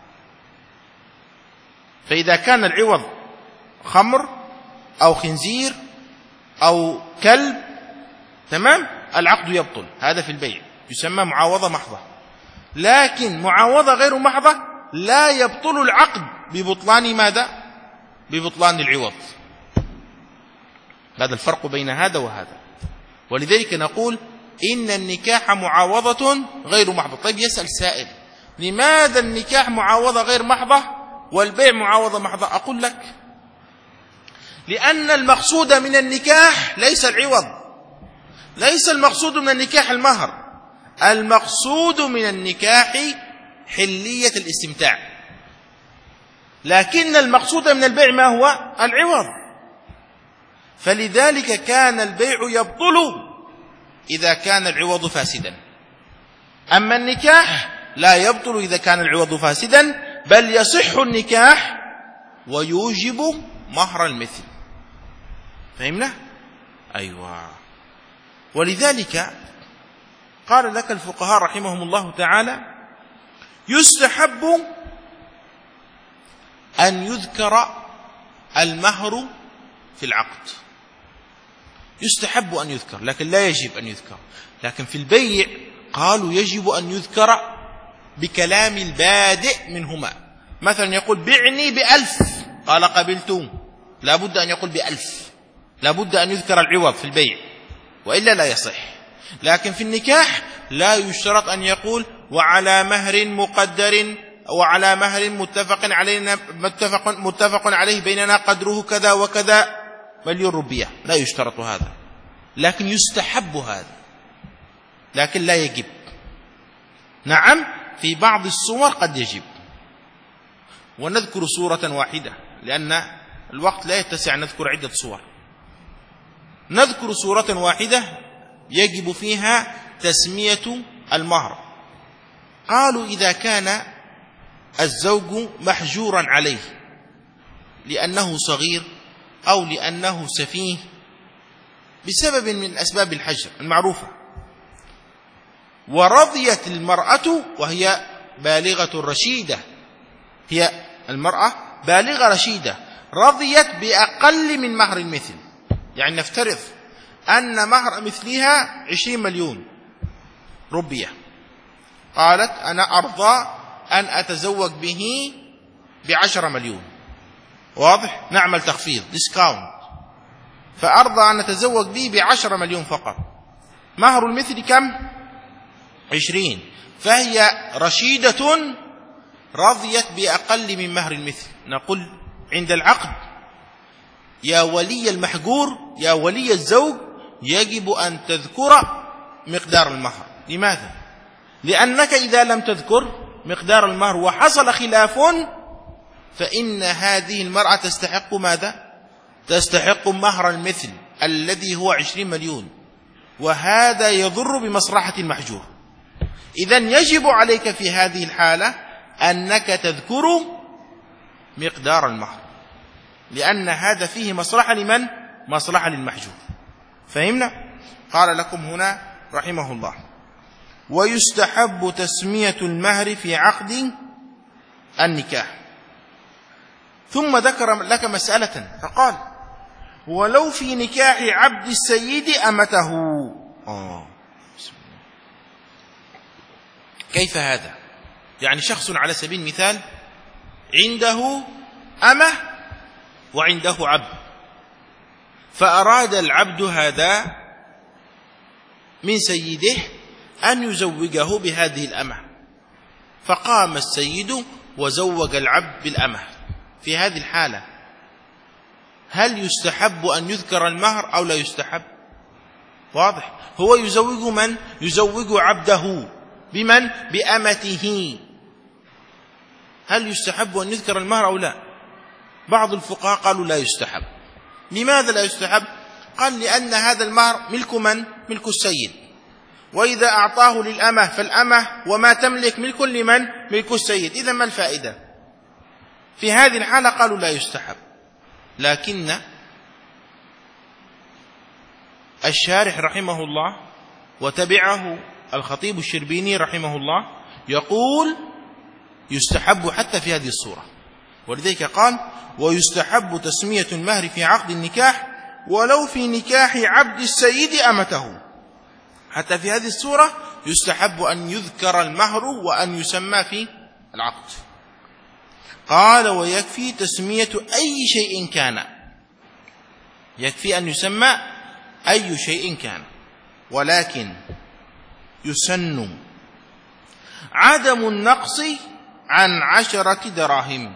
فإذا كان العوض خمر أو خنزير أو كلب، تمام، العقد يبطل. هذا في البيع يسمى معاوضة محضة. لكن معاوضة غير محضة لا يبطل العقد ببطلان ماذا؟ ببطلان العوض. هذا الفرق بين هذا وهذا. ولذلك نقول إن النكاح معاوضة غير محضة. طيب يسأل سائل: لماذا النكاح معاوضة غير محضة والبيع معاوضة محضة؟ أقول لك: لأن المقصود من النكاح ليس العوض، ليس المقصود من النكاح المهر، المقصود من النكاح حلية الاستمتاع، لكن المقصود من البيع ما هو؟ العوض. فلذلك كان البيع يبطل إذا كان العوض فاسدا، أما النكاح لا يبطل إذا كان العوض فاسدا، بل يصح النكاح ويوجب مهر المثل. فهمنا؟ أيوة. ولذلك قال لك الفقهاء رحمهم الله تعالى: يستحب أن يذكر المهر في العقد، يستحب أن يذكر لكن لا يجب أن يذكر. لكن في البيع قالوا يجب أن يذكر بكلام البادئ منهما. مثلا يقول: بعني بألف، قال قبلت، لا بد أن يقول بألف، لا بد أن يذكر العوض في البيع، وإلا لا يصح. لكن في النكاح لا يشترط أن يقول: وعلى مهر مقدر، وعلى مهر متفق علينا متفق, متفق عليه بيننا قدره كذا وكذا مليون روبية، لا يشترط هذا، لكن يستحب هذا، لكن لا يجب. نعم، في بعض الصور قد يجب. ونذكر صورة واحدة لأن الوقت لا يتسع نذكر عدة صور. نذكر صورة واحدة يجب فيها تسمية المهر. قالوا: إذا كان الزوج محجورا عليه لأنه صغير أو لأنه سفيه بسبب من أسباب الحجر المعروفة، ورضيت المرأة وهي بالغة رشيدة، هي المرأة بالغة رشيدة، رضيت بأقل من مهر المثل. يعني نفترض أن مهر مثلها عشرين مليون روبية، قالت: أنا أرضى أن أتزوج به بعشرة مليون. واضح؟ نعمل تخفيض ديسكاونت، فأرضى أن أتزوج به بعشرة مليون فقط. مهر المثل كم؟ عشرين. فهي رشيدة رضيت بأقل من مهر المثل. نقول عند العقد: يا ولي المحجور، يا ولي الزوج، يجب أن تذكر مقدار المهر. لماذا؟ لأنك إذا لم تذكر مقدار المهر وحصل خلاف، فإن هذه المرأة تستحق ماذا؟ تستحق مهر المثل الذي هو عشرين مليون، وهذا يضر بمصلحة المحجور. إذن يجب عليك في هذه الحالة أنك تذكر مقدار المهر، لأن هذا فيه مصلحة لمن؟ مصلحة للمحجور. فهمنا؟ قال لكم هنا رحمه الله: ويستحب تسمية المهر في عقد النكاح. ثم ذكر لك مسألة فقال: ولو في نكاح عبد السيد أمته. آه. كيف هذا؟ يعني شخص على سبيل المثال عنده أمة وعنده عبد، فأراد العبد هذا من سيده أن يزوجه بهذه الأمة، فقام السيد وزوج العبد بالأمة. في هذه الحالة هل يستحب أن يذكر المهر أو لا يستحب؟ واضح، هو يزوج من؟ يزوج عبده بمن؟ بأمته. هل يستحب أن يذكر المهر أو لا؟ بعض الفقهاء قالوا لا يستحب. لماذا لا يستحب؟ قال لأن هذا المهر ملك من؟ ملك السيد، وإذا أعطاه للأمة فالأمة وما تملك ملك لمن؟ ملك السيد، إذا ما الفائدة؟ في هذه الحالة قالوا لا يستحب. لكن الشارح رحمه الله وتبعه الخطيب الشربيني رحمه الله يقول يستحب حتى في هذه الصورة، ولذلك قال ويستحب تسمية المهر في عقد النكاح ولو في نكاح عبد السيد أمته. حتى في هذه الصورة يستحب أن يذكر المهر وأن يسمى في العقد. قال ويكفي تسمية أي شيء كان، يكفي أن يسمى أي شيء كان، ولكن يسن عدم النقص عن عشرة دراهم.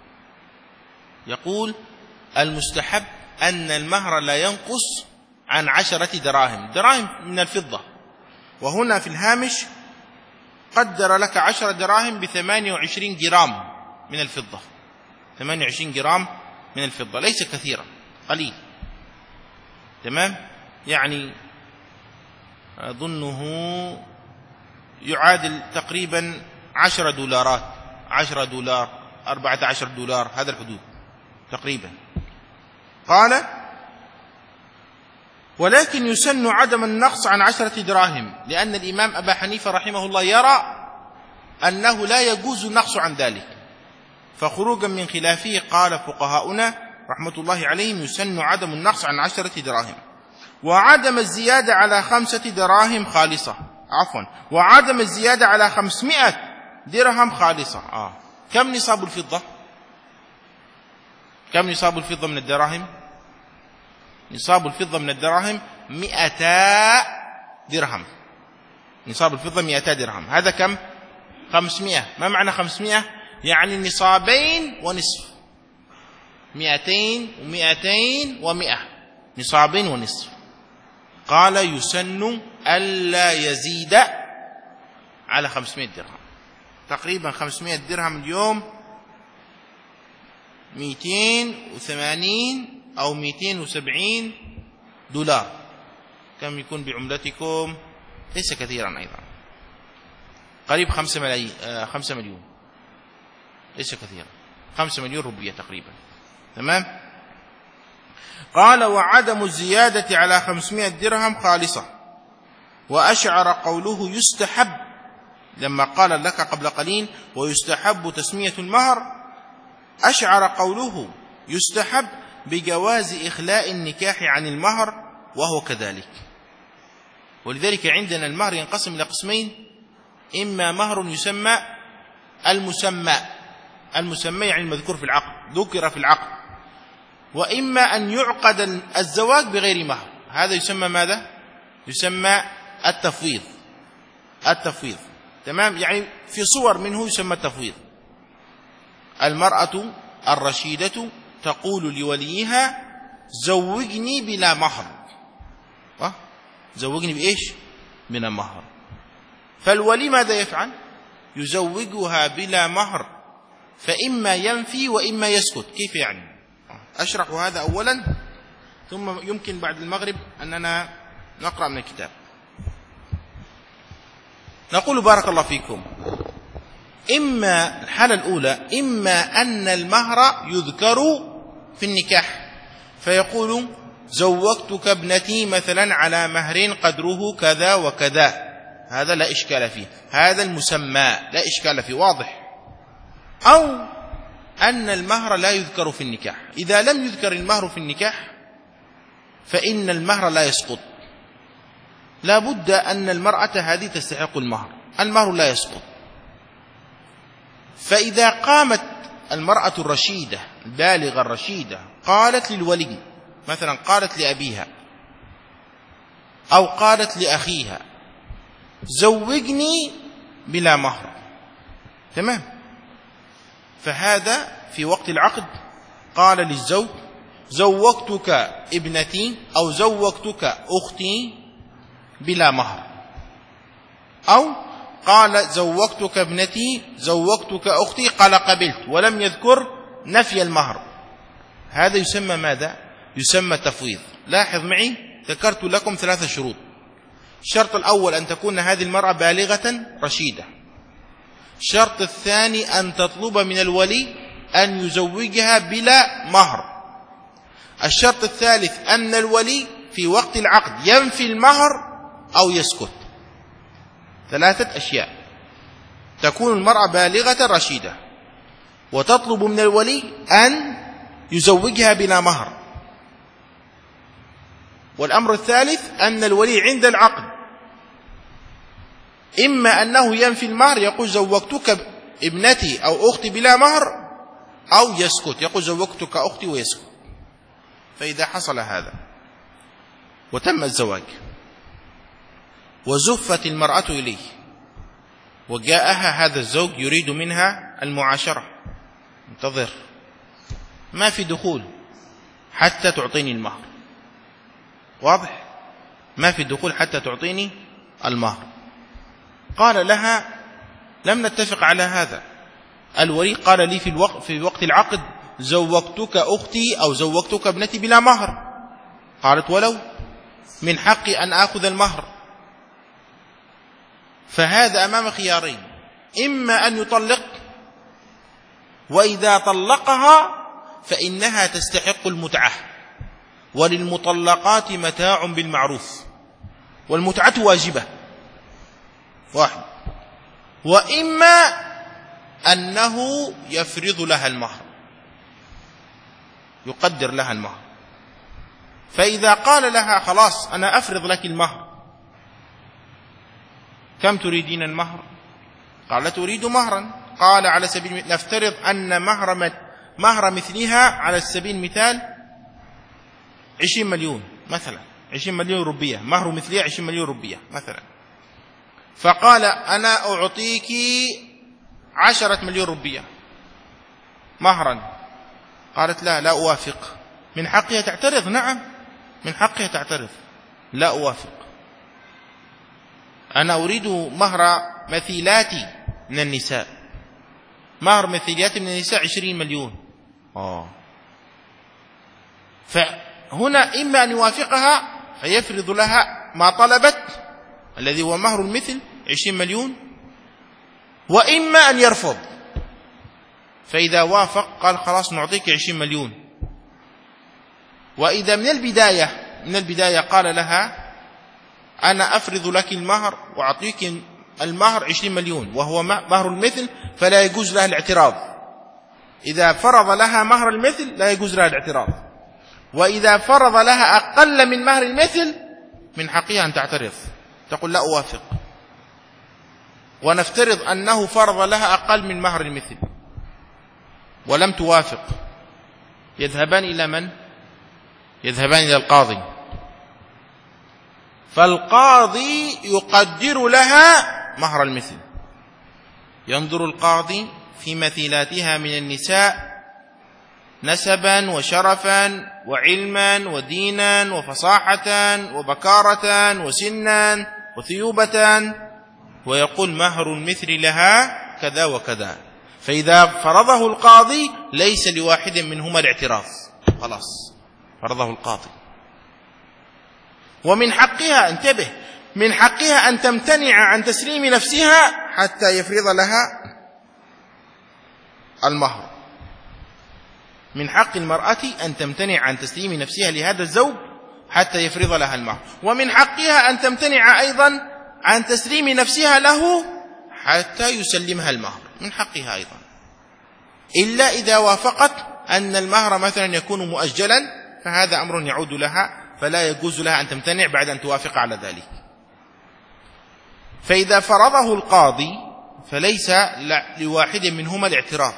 يقول المستحب أن المهر لا ينقص عن عشرة دراهم، دراهم من الفضة، وهنا في الهامش قدر لك عشر دراهم بثمانية وعشرين جرام من الفضة، ثمانية وعشرين جرام من الفضة ليس كثيرا، قليل. تمام، يعني أظنه يعادل تقريبا عشرة دولارات، عشرة دولار، أربعة عشر دولار، هذا الحدود تقريبا. قال ولكن يسن عدم النقص عن عشرة دراهم، لأن الإمام أبا حنيفة رحمه الله يرى أنه لا يجوز النقص عن ذلك، فخروجا من خلافه قال فقهاؤنا رحمة الله عليهم يسن عدم النقص عن عشرة دراهم، وعدم الزيادة على خمسة دراهم خالصة، عفوا وعدم الزيادة على خمسمائة درهم خالصة. آه. كم نصاب الفضة؟ كم نصاب الفضة من الدراهم؟ نصاب الفضة من الدراهم مئتا درهم، نصاب الفضة مئتا درهم. هذا كم؟ خمسمائة. ما معنى خمسمائة؟ يعني نصابين ونصف، مئتين ومئتين ومئة، نصابين ونصف. قال يسن ألا يزيد على خمسمائة درهم، تقريبا خمسمائة درهم اليوم مئتين وثمانين أو مئتين وسبعين دولار. كم يكون بعملتكم؟ ليس كثيرا أيضا، قريب خمسة ملايين، آه خمسة مليون، ليس كثيرا، خمسة مليون روبية تقريبا. تمام. قال وعدم الزيادة على خمسمائة درهم خالصة. وأشعر قوله يستحب لما قال لك قبل قليل ويستحب تسمية المهر، أشعر قوله يستحب بجواز إخلاء النكاح عن المهر، وهو كذلك. ولذلك عندنا المهر ينقسم إلى قسمين: إما مهر يسمى المسمى، المسمى يعني المذكور في العقد، ذكر في العقد، وإما أن يعقد الزواج بغير مهر، هذا يسمى ماذا؟ يسمى التفويض. التفويض تمام، يعني في صور منه يسمى التفويض. المرأة الرشيدة تقول لوليها زوجني بلا مهر، أه؟ زوجني بإيش؟ بلا مهر. فالولي ماذا يفعل؟ يزوجها بلا مهر، فإما ينفي وإما يسكت. كيف يعني؟ أشرح هذا أولا، ثم يمكن بعد المغرب أننا نقرأ من الكتاب. نقول بارك الله فيكم، إما الحالة الأولى إما أن المهر يذكر في النكاح، فيقول زوجتك ابنتي مثلا على مهر قدره كذا وكذا، هذا لا إشكال فيه، هذا المسمى لا إشكال فيه، واضح. أو أن المهر لا يذكر في النكاح. إذا لم يذكر المهر في النكاح فإن المهر لا يسقط، لا بد أن المرأة هذه تستحق المهر، المهر لا يسقط. فإذا قامت المرأة الرشيدة البالغة الرشيدة قالت للولي، مثلا قالت لأبيها أو قالت لأخيها زوجني بلا مهر، تمام، فهذا في وقت العقد قال للزوج زوجتك ابنتي أو زوجتك أختي بلا مهر، أو قال زوجتك ابنتي زوجتك أختي قال قبلت ولم يذكر نفي المهر، هذا يسمى ماذا؟ يسمى تفويض. لاحظ معي، ذكرت لكم ثلاثة شروط. الشرط الأول أن تكون هذه المرأة بالغة رشيدة. الشرط الثاني أن تطلب من الولي أن يزوجها بلا مهر. الشرط الثالث أن الولي في وقت العقد ينفي المهر أو يسكت. ثلاثة أشياء: تكون المرأة بالغة رشيدة، وتطلب من الولي أن يزوجها بلا مهر، والأمر الثالث أن الولي عند العقد إما أنه ينفي المهر يقول زوجتك ابنتي أو أختي بلا مهر، أو يسكت يقول زوجتك أختي ويسكت. فإذا حصل هذا وتم الزواج وزفت المرأة إليه وجاءها هذا الزوج يريد منها المعاشرة، انتظر، ما في دخول حتى تعطيني المهر، واضح؟ ما في دخول حتى تعطيني المهر. قال لها لم نتفق على هذا، الولي قال لي في الوقت في وقت العقد زوجتك أختي أو زوجتك ابنتي بلا مهر. قالت ولو من حقي أن آخذ المهر. فهذا أمام خيارين: إما أن يطلق، وإذا طلقها فإنها تستحق المتعة، وللمطلقات متاع بالمعروف، والمتعة واجبة، واحد. وإما أنه يفرض لها المهر، يقدر لها المهر. فإذا قال لها خلاص أنا أفرض لك المهر، كم تريدين المهر؟ قالت أريد مهرا. قال على سبيل نفترض أن مهر مهر مثلها على سبيل المثال عشرين مليون مثلا، عشرين مليون روبية، مهر مثلها عشرين مليون روبية مثلا. فقال أنا أعطيك عشرة مليون روبية مهرا. قالت لا لا أوافق. من حقها تعترض؟ نعم من حقها تعترض، لا أوافق، أنا أريد مهر مثيلاتي من النساء، مهر مثيلاتي من النساء عشرين مليون. آه. فهنا إما أن يوافقها فيفرض لها ما طلبت الذي هو مهر المثل عشرين مليون، وإما أن يرفض. فإذا وافق قال خلاص نعطيك عشرين مليون. وإذا من البداية من البداية قال لها أنا أفرض لك المهر وأعطيك المهر عشرين مليون وهو مهر المثل، فلا يجوز لها الاعتراض. إذا فرض لها مهر المثل لا يجوز لها الاعتراض، وإذا فرض لها أقل من مهر المثل من حقها أن تعترض، تقول لا أوافق. ونفترض أنه فرض لها أقل من مهر المثل ولم توافق، يذهبان إلى من؟ يذهبان إلى القاضي، فالقاضي يقدر لها مهر المثل. ينظر القاضي في مثيلاتها من النساء نسبا وشرفا وعلما ودينا وفصاحة وبكارة وسنا وثيوبة، ويقول مهر المثل لها كذا وكذا. فإذا فرضه القاضي ليس لواحد منهما الاعتراض، خلاص فرضه القاضي. ومن حقها، انتبه، من حقها أن تمتنع عن تسليم نفسها حتى يفرض لها المهر. من حق المرأة أن تمتنع عن تسليم نفسها لهذا الزوج حتى يفرض لها المهر، ومن حقها أن تمتنع أيضا عن تسليم نفسها له حتى يسلمها المهر، من حقها أيضا، إلا إذا وافقت أن المهر مثلا يكون مؤجلا، فهذا أمر يعود لها فلا يجوز لها أن تمتنع بعد أن توافق على ذلك. فإذا فرضه القاضي فليس لواحد منهما الاعتراض.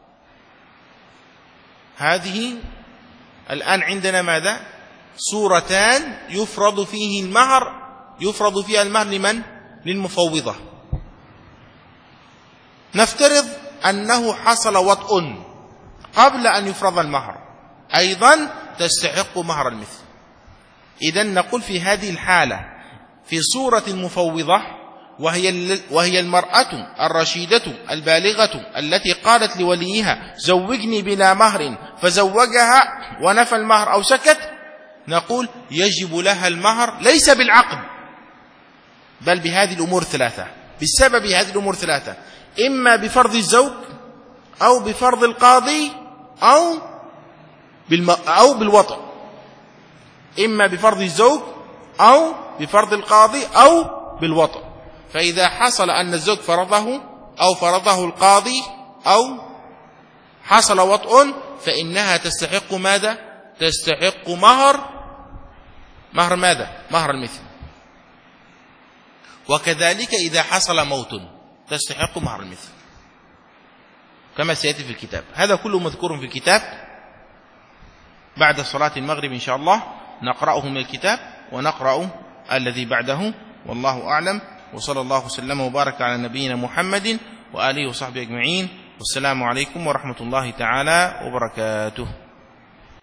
هذه الآن عندنا ماذا؟ صورتان يفرض فيه المهر، يفرض فيها المهر لمن؟ للمفوضة. نفترض أنه حصل وطء قبل أن يفرض المهر، أيضا تستحق مهر المثل. إذن نقول في هذه الحالة في صورة المفوضة، وهي وهي المرأة الرشيدة البالغة التي قالت لوليها زوجني بلا مهر فزوجها ونفى المهر أو سكت، نقول يجب لها المهر ليس بالعقد بل بهذه الأمور الثلاثة، بسبب هذه الأمور الثلاثة: إما بفرض الزوج أو بفرض القاضي أو بالم... أو بالوطء. إما بفرض الزوج أو بفرض القاضي أو بالوطء. فإذا حصل أن الزوج فرضه أو فرضه القاضي أو حصل وطء فإنها تستحق ماذا؟ تستحق مهر مهر ماذا؟ مهر المثل. وكذلك إذا حصل موت تستحق مهر المثل كما سيأتي في الكتاب. هذا كله مذكور في الكتاب. بعد صلاة المغرب إن شاء الله نقرأه من الكتاب ونقرأ الذي بعده، والله أعلم. وصلى الله وسلم وبارك على نبينا محمد وآله وصحبه أجمعين، والسلام عليكم ورحمة الله تعالى وبركاته.